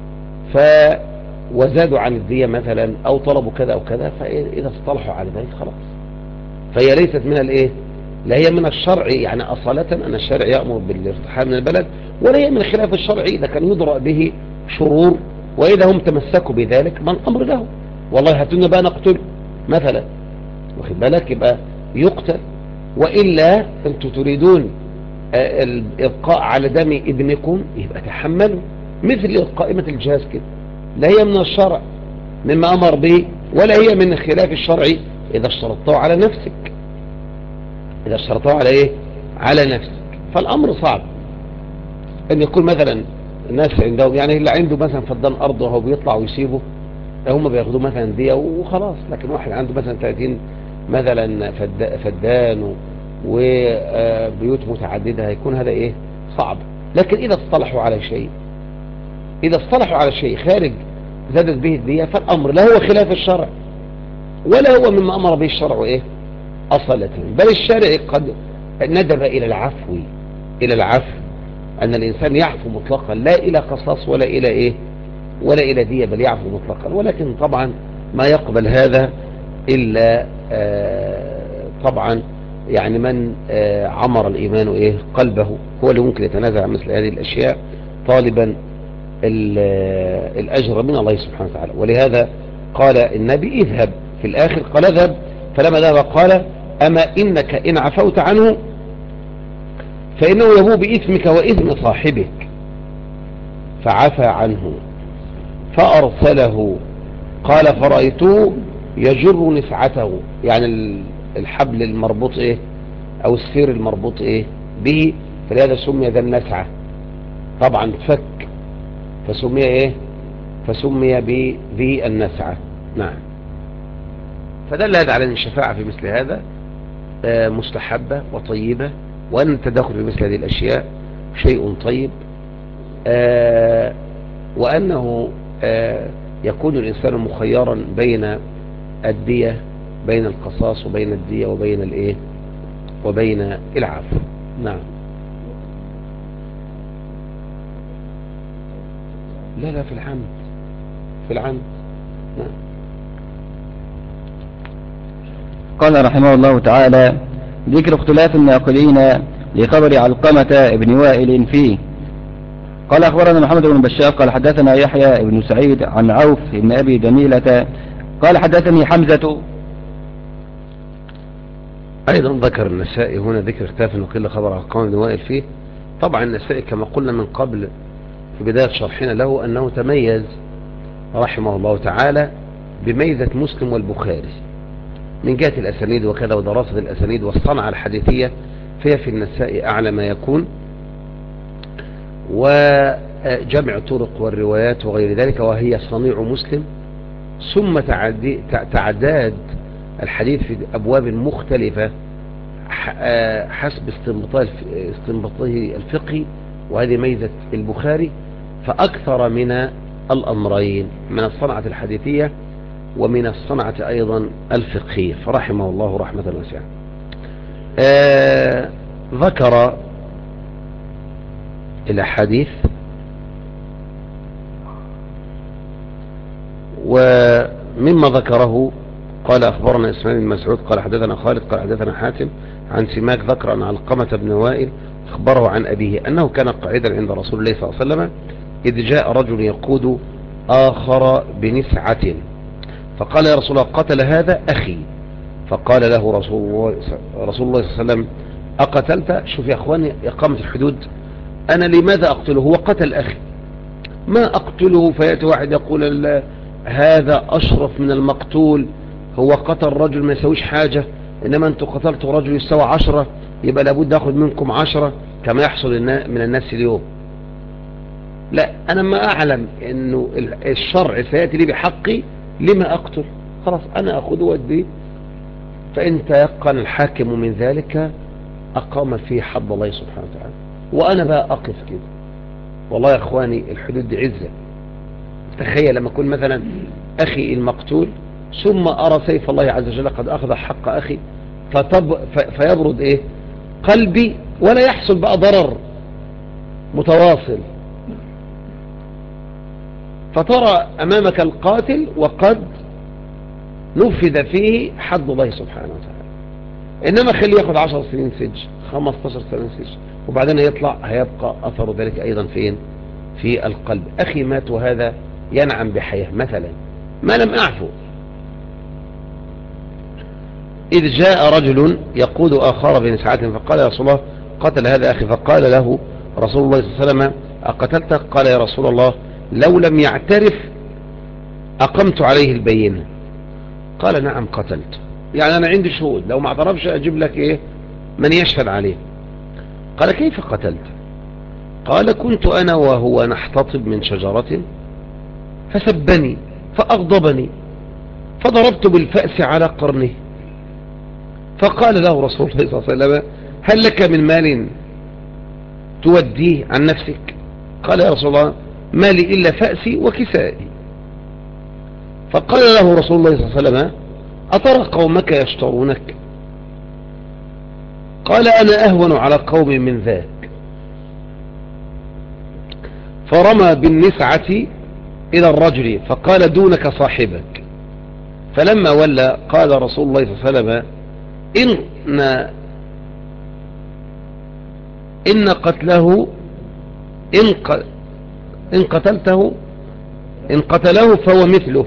وزادوا عن الدية مثلا أو طلبوا كذا أو كذا، فإذا اصطلحوا على ذلك خلاص، فهي ليست من الإيه، لا هي من الشرع يعني أصالة أن الشرع يأمر بالارتحال من البلد، ولا هي من خلاف الشرع إذا كان يدرأ به شرور، وإذا هم تمسكوا بذلك من أمر له. والله هاتونا بقى نقتل مثلا، واخد بالك، يبقى يقتل. وإلا أنتم تريدون الإبقاء على دم ابنكم يبقى تحملوا، مثل قائمة الجهاز كده، لا هي من الشرع مما أمر به، ولا هي من خلاف الشرع إذا اشترطته على نفسك. إذا اشترطته على إيه؟ على نفسك. فالأمر صعب أن يكون مثلا الناس عندهم يعني اللي عنده مثلا فدان أرضه وهو بيطلع ويسيبه، هم بياخدوه مثلا دية وخلاص. لكن واحد عنده مثلا 30 مثلا فدان وبيوت متعددة، هيكون هذا إيه؟ صعب. لكن إذا اصطلحوا على شيء، إذا اصطلحوا على شيء خارج زادت به الدية، فالأمر لا هو خلاف الشرع ولا هو مما أمر به الشرع إيه؟ أصالة. بل الشارع قد ندب إلى العفو، إلى العفو، أن الإنسان يعفو مطلقا، لا إلى قصاص ولا إلى إيه ولا إلى دية، بل يعفو مطلقا. ولكن طبعا ما يقبل هذا إلا طبعا يعني من عمر الإيمان إيه قلبه، هو اللي ممكن يتنازع عن مثل هذه الأشياء طالبا الأجر من الله سبحانه وتعالى. ولهذا قال النبي اذهب، في الآخر قال اذهب، فلما ذهب قال أما إنك إن عفوت عنه فإنه يبوء بإثمك وإثم صاحبك، فعفى عنه فأرسله. قال فرأيته يجر نفعته، يعني الحبل المربوط إيه أو السير المربوط إيه به، فلهذا سمي ذا النسعة. طبعا فك، فسمي إيه، فسمي بذي النسعة. نعم. فدل هذا على أن الشفاعة في مثل هذا مستحبة وطيبة، وأن التدخل في مثل هذه الأشياء شيء طيب، وأنه يكون الإنسان مخيرا بين الدية، بين القصاص وبين الدية وبين الإيه وبين العفو. نعم. لا في العمد، في العمد. نعم. قال رحمه الله تعالى: ذكر اختلاف الناقلين لخبر علقمة بن وائل فيه. قال أخبرنا محمد بن بشار قال حدثنا يحيى بن سعيد عن عوف بن أبي جميلة قال حدثني حمزة. أيضا ذكر النسائي هنا ذكر اختلاف الناقلين لخبر علقمة بن وائل فيه. طبعا النسائي كما قلنا من قبل في بداية شرحنا له أنه تميز رحمه الله تعالى بميزة مسلم والبخاري من جهة الأسانيد وكذا، ودراسة الأسانيد والصنعة الحديثية فهي في النساء أعلى ما يكون، وجمع طرق والروايات وغير ذلك، وهي صنيع مسلم. ثم تعداد الحديث في أبواب مختلفة حسب استنباطه الفقهي، وهذه ميزة البخاري، فأكثر من الأمرين، من الصنعة الحديثية ومن الصنعة أيضا الفقهية، فرحمه الله رحمة واسعة. ذكر الأحاديث، ومما ذكره قال أخبرنا إسماعيل بن مسعود قال حدثنا خالد قال حدثنا حاتم عن سماك ذكر أن علقمة بن وائل أخبره عن أبيه أنه كان قاعدا عند رسول الله صلى الله عليه وسلم إذ جاء رجل يقود آخر بنسعة، فقال يا رسول الله قتل هذا أخي، فقال له رسول الله صلى الله عليه وسلم أقتلت؟ شوف يا أخواني إقامة الحدود، أنا لماذا أقتله؟ هو قتل أخي، ما أقتله فيأتي واحد يقول هذا أشرف من المقتول، هو قتل رجل ما يسويش حاجة، إنما أنتوا قتلتوا رجل يسوى 10، يبقى لابد أخذ منكم 10 كما يحصل من الناس اليوم. لا، أنا ما أعلم أنه الشرع سيأتي لي بحقي، لما أقتل؟ خلاص أنا أخذ ودي، فإن تيقن الحاكم من ذلك أقام فيه حد الله سبحانه وتعالى، وأنا بقى أقف كده. والله يا أخواني الحدود دي عزة. تخيل لما أكون مثلا أخي المقتول ثم أرى سيف الله عز وجل قد أخذ حق أخي، فيبرد إيه قلبي، ولا يحصل بقى ضرر متواصل، فترى أمامك القاتل وقد نفذ فيه حد الله سبحانه وتعالى. إنما خليه ياخد 10 سنين سجن، 15 سنة سجن، وبعدين يطلع هيبقى أثر ذلك أيضا فين؟ في القلب. أخي مات وهذا ينعم بحياة مثلا ما لم أعفو. إذ جاء رجل يقود آخر بنسعة فقال يا رسول الله قتل هذا أخي، فقال له رسول الله صلى الله عليه وسلم أقتلته؟ قال يا رسول الله لو لم يعترف أقمت عليه البينة. قال نعم قتلت، يعني أنا عندي شهود، لو ما اعترفش أجيب لك إيه من يشهد عليه. قال كيف قتلت؟ قال كنت أنا وهو نحتطب من شجرة فسبني فأغضبني فضربت بالفأس على قرنه، فقال له رسول الله صلى الله عليه وسلم هل لك من مال توديه عن نفسك؟ قال يا رسول الله ما لي إلا فأسي وكسائي. فقال له رسول الله صلى الله عليه وسلم أترى قومك يشترونك؟ قال أنا أهون على قوم من ذاك. فرمى بالنسعة إلى الرجل فقال دونك صاحبك. فلما ولى قال رسول الله صلى الله عليه وسلم إن قتله إن قتله فهو مثله.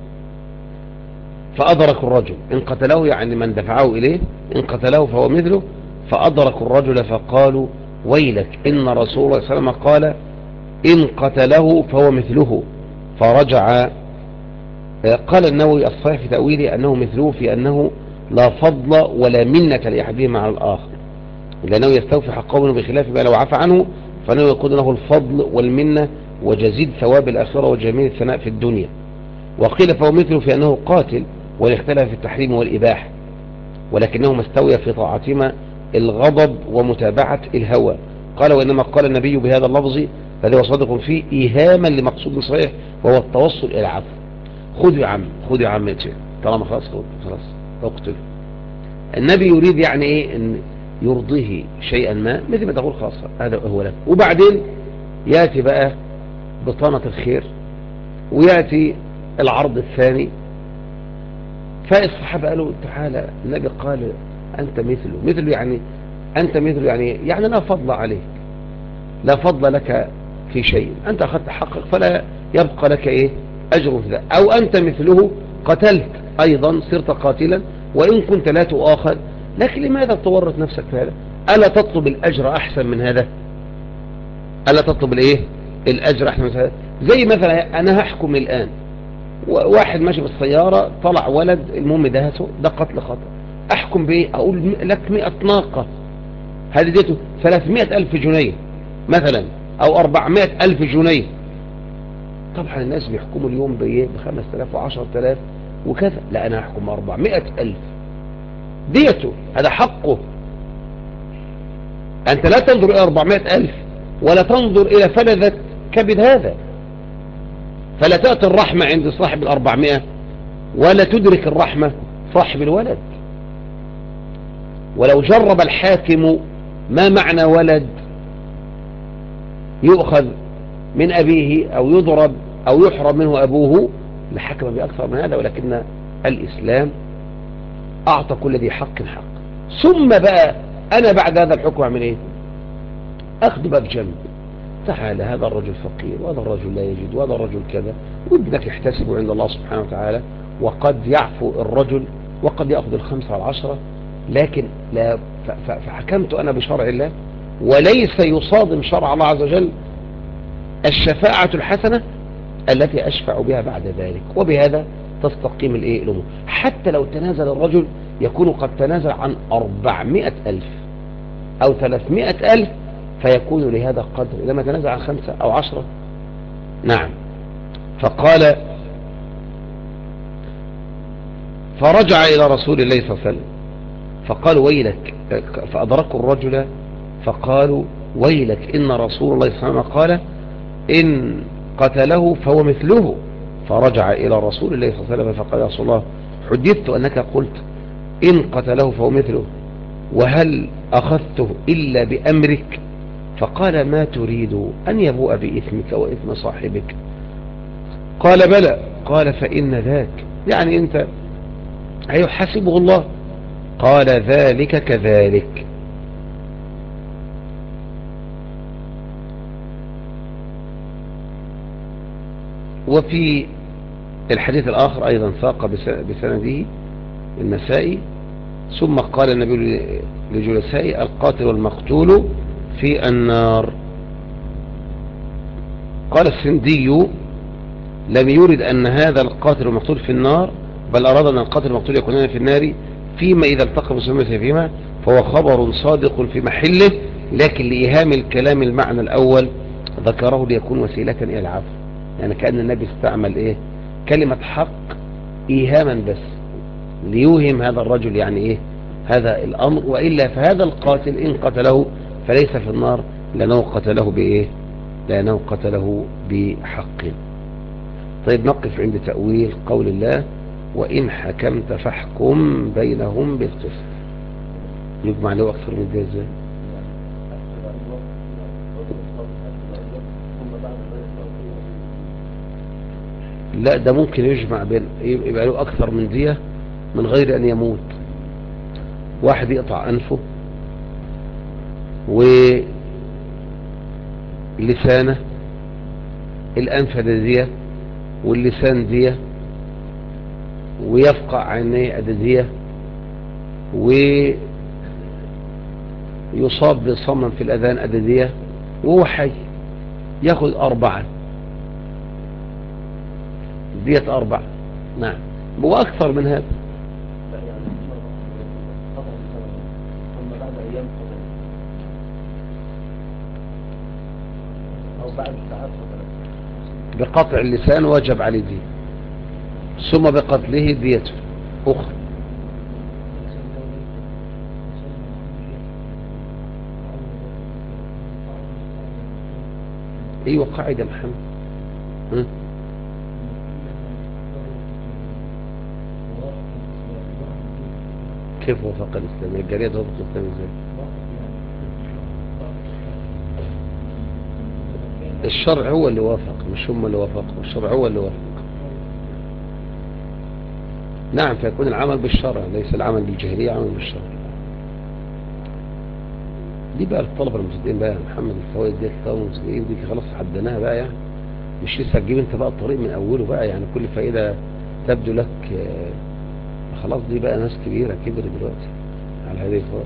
فأدرك الرجل، إن قتله يعني من دفعه إليه، إن قتله فهو مثله. فأدركوا الرجل فقالوا ويلك إن رسول الله صلى الله عليه وسلم قال إن قتله فهو مثله. فرجع. قال النووي الصحيح في تأويله أنه مثله في أنه لا فضل ولا منة لأحدهما على الآخر، لأنه يستوفي حقه بخلاف ما لو عفى عنه فإنه يكون له الفضل والمنة وجزيل ثواب الآخرة وجميل الثناء في الدنيا. وقيل فهو مثله في أنه قاتل والاختلاف في التحريم والإباحة، ولكنهما استوي في طاعتهما الغضب ومتابعة الهوى. قال وإنما قال النبي بهذا اللفظ الذي هو صادق فيه إيهاما لمقصود صحيح وهو التوصل إلى العفو. خذ يا عم، خذ يا عم، طالما خلاص خلاص اقتل. النبي يريد يعني ايه؟ ان يرضيه شيئا ما، مثل ما تقول خلاص هذا هو لك. وبعدين ياتي بقى بطانة الخير وياتي العرض الثاني. فالصحابة قالوا تعالى، النبي قال انت مثله يعني انت مثله يعني لا فضل عليك، لا فضل لك في شيء، انت اخذت حقك فلا يبقى لك ايه اجر في ذلك. او انت مثله قتلت ايضا، صرت قاتلا وان كنت لا تؤاخذ، لكن لماذا تورط نفسك في هذا؟ الا تطلب الاجر احسن من هذا؟ الا تطلب الايه الاجر احسن من هذا؟ زي مثلا انا هحكم الان، واحد ماشي بالسيارة طلع ولد المهم دهسه، ده قتل خطأ، احكم بايه؟ اقول لك 100 ناقة، هذه ديته 300,000 جنيه مثلا او 400,000 جنيه. طبعا الناس بيحكموا اليوم بايه؟ ب5,000 و10,000 وكذا. لا انا هحكم 400,000 ديته، هذا حقه. انت لا تنظر الى 400,000 ولا تنظر الى فلذة كبد هذا، فلا تأتي الرحمة عند صاحب 400 ولا تدرك الرحمة صاحب الولد. ولو جرب الحاكم ما معنى ولد يؤخذ من أبيه أو يضرب أو يحرم منه أبوه لحكم بأكثر من هذا، ولكن الإسلام أعطى كل ذي حق حق. ثم بقى أنا بعد هذا الحكم أعمل إيه؟ أخذ باب جنب، تعالى هذا الرجل فقير وهذا الرجل لا يجد وهذا الرجل كذا، وابنك يحتسبه عند الله سبحانه وتعالى، وقد يعفو الرجل وقد يأخذ 5 والعشرة، لكن لا فحكمت أنا بشرع الله، وليس يصادم شرع الله عز وجل الشفاعة الحسنة التي أشفع بها بعد ذلك. وبهذا تستقيم الأمور. حتى لو تنازل الرجل يكون قد تنازل عن 400,000 أو 300,000 فيكون لهذا قدر لما تنازل عن 5 أو 10. نعم. فقال فرجع إلى رسول الله صلى الله عليه وسلم فقال ويلك، فأدركوا الرجل فقالوا ويلك إن رسول الله صلى الله عليه وسلم قال إن قتله فهو مثله. فرجع إلى رسول الله صلى الله عليه وسلم فقال يا رسول الله حدثت أنك قلت إن قتله فهو مثله، وهل أخذته إلا بأمرك؟ فقال ما تريد أن يبوء بإثمك وإثم صاحبك؟ قال بلى. قال فإن ذاك يعني أنت هيحاسبه الله. قال ذلك كذلك. وفي الحديث الآخر أيضا ساق بسنده النسائي ثم قال النبي لجلسائي القاتل والمقتول في النار. قال السندي لم يرد أن هذا القاتل والمقتول في النار، بل أراد أن القاتل والمقتول يكونان في النار فيما إذا التقى مسلمين فيهما، فهو خبر صادق في محله، لكن لإيهام الكلام المعنى الأول ذكره ليكون وسيلة إلى العفو. يعني كأن النبي استعمل إيه كلمة حق إيهاما بس ليوهم هذا الرجل يعني إيه هذا الأمر، وإلا فهذا القاتل إن قتله فليس في النار لأنه قتله بإيه؟ لأنه قتله بحق. طيب نقف عند تأويل قول الله وإن حكمت فاحكم بينهم بالقسط. يجمع له أكثر من ده ازاي؟ لا ده ممكن يجمع بين يبقى له أكثر من دية من غير أن يموت. واحد يقطع أنفه ولسانه، الأنف دية واللسان دية، ويفقع عينيه دية، ويصاب بصمم في الأذان أددية، وهو حي ياخذ 4 دية 4. نعم وأكثر من هذا. بقطع اللسان وجب عليه دية، ثم بقتله ديته أخرى. ايوه قاعدة محمد. ها؟ كيف وفق الإسلام؟ الجارية توافق الإسلام ازاي؟ الشرع هو اللي وافق، مش هم اللي وافقوا، الشرع هو اللي وافق. نعم، فيكون العمل بالشرع، ليس العمل بالجاهلية، عمل بالشرع. دي بقى الطلبة المسلمين بقى يا محمد، الفوائد دي الطلبة المسلمين دي خلاص حدناها بقى يعني، مش لسه تجيب انت بقى الطريق من اوله بقى يعني، كل فائدة تبدو لك خلاص دي بقى ناس كبيرة كبر دلوقتي على هذه الفوائد.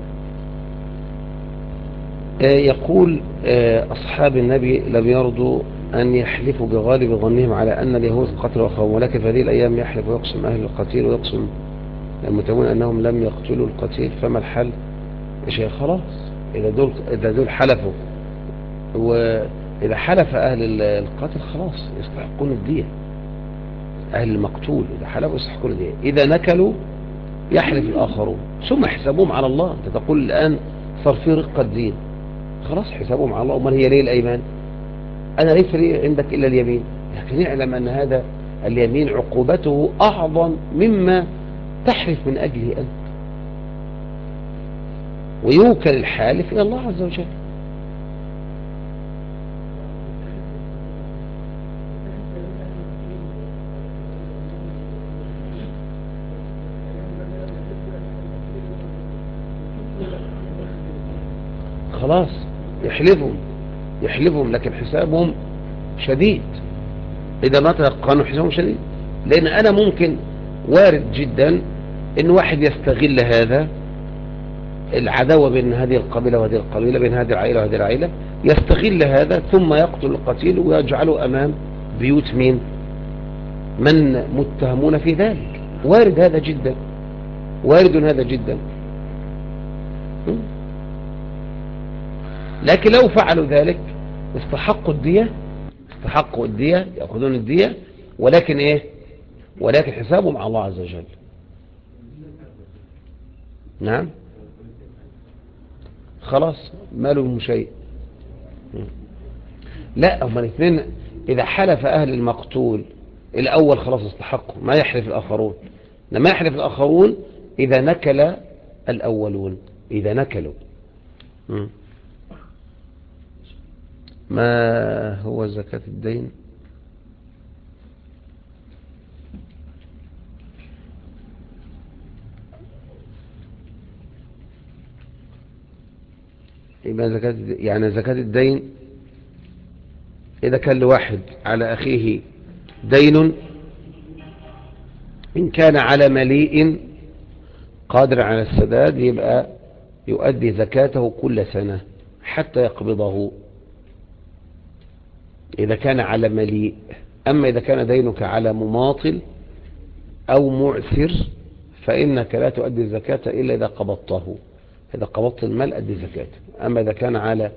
يقول أصحاب النبي لم يرضوا أن يحلفوا بغالب ظنهم على أن اليهود قتلوا أخاهم، ولكن في هذه الأيام يحلف ويقسم أهل القتيل ويقسم المتهمون أنهم لم يقتلوا القتيل، فما الحل يا شيخ؟ خلاص إذا دول حلفوا، وإذا حلف أهل القتل خلاص يستحقون الدية، أهل المقتول إذا حلفوا يستحقون الدية. إذا نكلوا يحلف الآخرون ثم حسابهم على الله. أنت تقول الآن صار في رقة دين، خلاص حسابهم على الله. ومن هي ليه الأيمان؟ أنا ليس لي عندك إلا اليمين، لكن اعلم أن هذا اليمين عقوبته أعظم مما تحلف من أجله أنت، ويوكل الحالف إلى الله عز وجل. خلاص يحلفهم لكن حسابهم شديد، إذا ما تيقنوا حسابهم شديد. لأن أنا ممكن وارد جدا إن واحد يستغل هذا العداوة بين هذه القبيلة وهذه القبيلة، بين هذه العائلة وهذه العائلة، يستغل هذا ثم يقتل القتيل ويجعله أمام بيوت من متهمون في ذلك. وارد هذا جدا، وارد هذا جدا. لكن لو فعلوا ذلك استحقوا الدية، يأخذون الدية، ولكن ايه؟ ولكن حسابهم على الله عز وجل. نعم، خلاص ما لهم شيء. لا، هما الاثنين إذا حلف أهل المقتول الأول خلاص استحقوا، ما يحلف الآخرون. لما يحلف الآخرون إذا نكل الأولون، إذا نكلوا. ما هو زكاة الدين؟ يبقى زكاة الدين إذا كان لواحد على أخيه دين، إن كان على مليء قادر على السداد يبقى يؤدي زكاته كل سنة حتى يقبضه، إذا كان على مليء. أما إذا كان دينك على مماطل أو معسر فإنك لا تؤدي الزكاة إلا إذا قبضته، إذا قبضت المال أدي زكاته. أما إذا كان على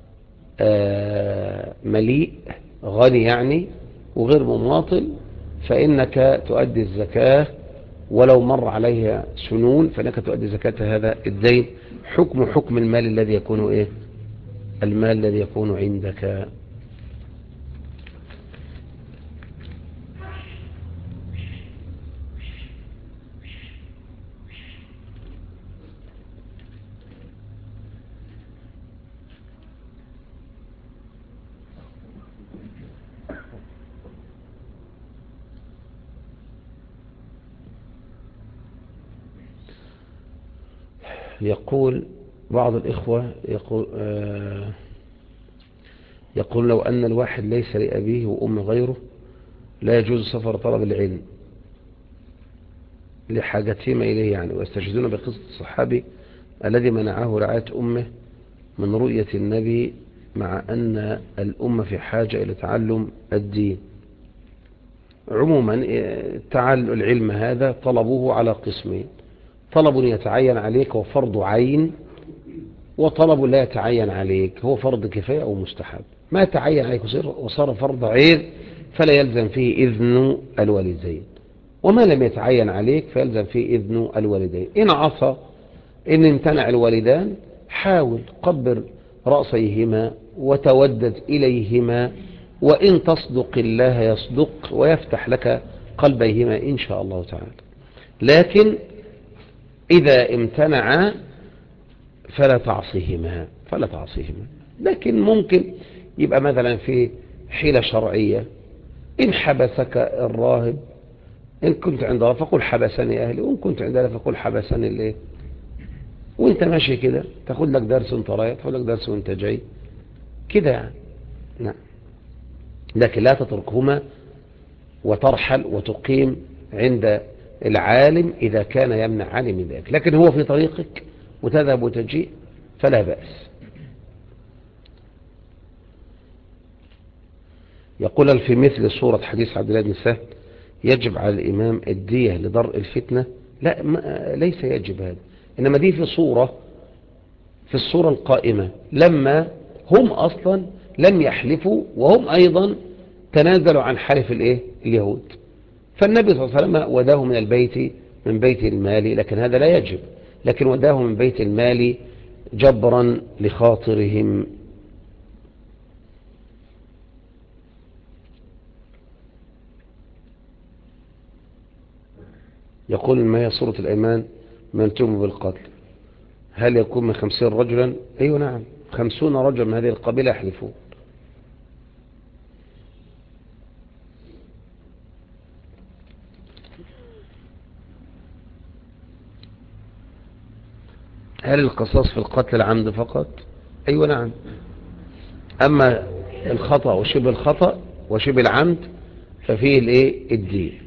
مليء غني يعني وغير مماطل فإنك تؤدي الزكاة ولو مر عليها سنون، فإنك تؤدي زكاة هذا الدين حكم المال الذي يكون إيه؟ المال الذي يكون عندك. يقول بعض الإخوة يقول لو أن الواحد ليس لأبيه وأم غيره لا يجوز سفر طلب العلم لحاجتهما إليه يعني، ويستشهدون بقصة الصحابي الذي منعه رعاية أمه من رؤية النبي مع أن الأمة في حاجة إلى تعلم الدين. عموما العلم هذا طلبوه على قسمين: طلب يتعين عليك وفرض عين، وطلب لا يتعين عليك هو فرض كفاية أو مستحب. ما تعين عليك وصار فرض عين فلا يلزم فيه إذن الوالدين، وما لم يتعين عليك فيلزم فيه إذن الوالدين. إن عصى، إن امتنع الوالدان، حاول قبر رأسيهما وتودد إليهما، وإن تصدق الله يصدق ويفتح لك قلبيهما إن شاء الله تعالى. لكن إذا امتنع فلا تعصيهما، لكن ممكن يبقى مثلا في حيلة شرعية، إن حبسك الراهب، إن كنت عند الله فقل حبسني أهلي، وإن كنت عند الله فقل حبسني الإيه، وإنت ماشي كده تاخد لك درس وانت رايح، تاخد لك درس وانت جاي كده يعني. نعم. لكن لا تتركهما وترحل وتقيم عند العالم إذا كان يمنعان من ذلك، لكن هو في طريقك وتذهب وتجيء فلا بأس. يقول في مثل صورة حديث عبد الله بن سهل يجب على الإمام الدية لدرء الفتنة؟ لا، ليس يجب هذا، إنما دي في الصورة القائمة لما هم أصلا لم يحلفوا، وهم أيضا تنازلوا عن حلف اليهود، فالنبي صلى الله عليه وسلم وداه من بيت المال، لكن هذا لا يجب، لكن وداه من بيت المال جبرا لخاطرهم. يقول ما هي صورة الأيمان من تم بالقتل؟ هل يكون من 50 رجلا؟ أيوة نعم، 50 رجلا من هذه القبيلة يحلفون. هل القصاص في القتل العمد فقط؟ أيوة نعم، أما الخطأ وشبه الخطأ وشبه العمد ففيه الدين.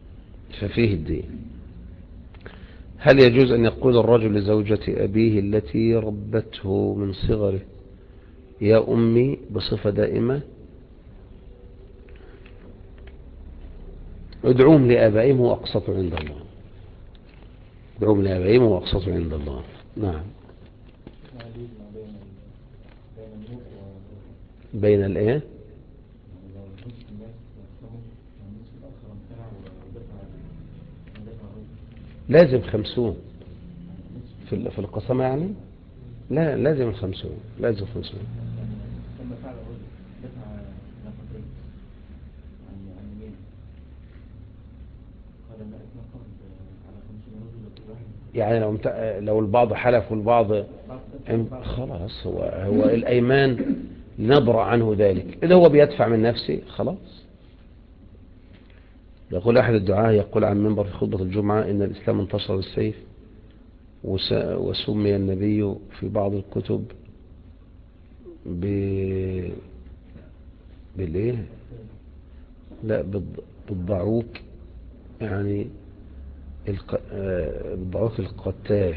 هل يجوز أن يقول الرجل لزوجة أبيه التي ربته من صغره يا أمي بصفة دائمة؟ ادعوهم لآبائهم وأقسط عند الله. نعم. بين الايه؟ لازم 50 في القسمة يعني؟ لا، لازم 50. يعني لو البعض حلف والبعض خلاص، هو الأيمان نبرأ عنه ذلك، إذا هو بيدفع من نفسه خلاص. يقول أحد الدعاة يقول عن منبر في خطبة الجمعة إن الإسلام انتصر بالسيف، وسمي النبي في بعض الكتب بالإيه؟ لا، بالضعوك، يعني بالضعوك القتال.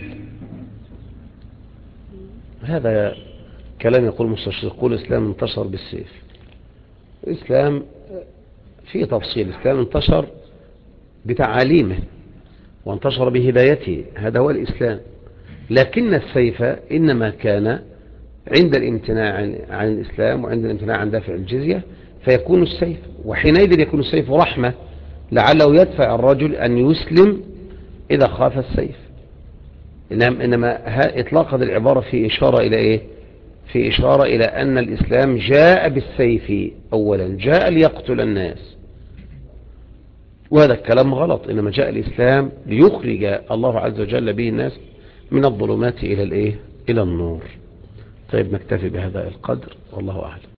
هذا كلام يقول مستشرقون الإسلام انتشر بالسيف. الإسلام فيه تفصيل، الإسلام انتشر بتعاليمه وانتشر بهدايته، هذا هو الإسلام، لكن السيف إنما كان عند الامتناع عن الإسلام وعند الامتناع عن دافع الجزية فيكون السيف، وحينئذ يكون السيف رحمة لعله يدفع الرجل أن يسلم إذا خاف السيف. إنما إطلاق هذه العبارة في إشارة إلى إيه؟ في إشارة إلى أن الإسلام جاء بالسيف أولا، جاء ليقتل الناس، وهذا الكلام غلط، إنما جاء الإسلام ليخرج الله عز وجل به الناس من الظلمات إلى النور. طيب نكتفي بهذا القدر، والله أعلم.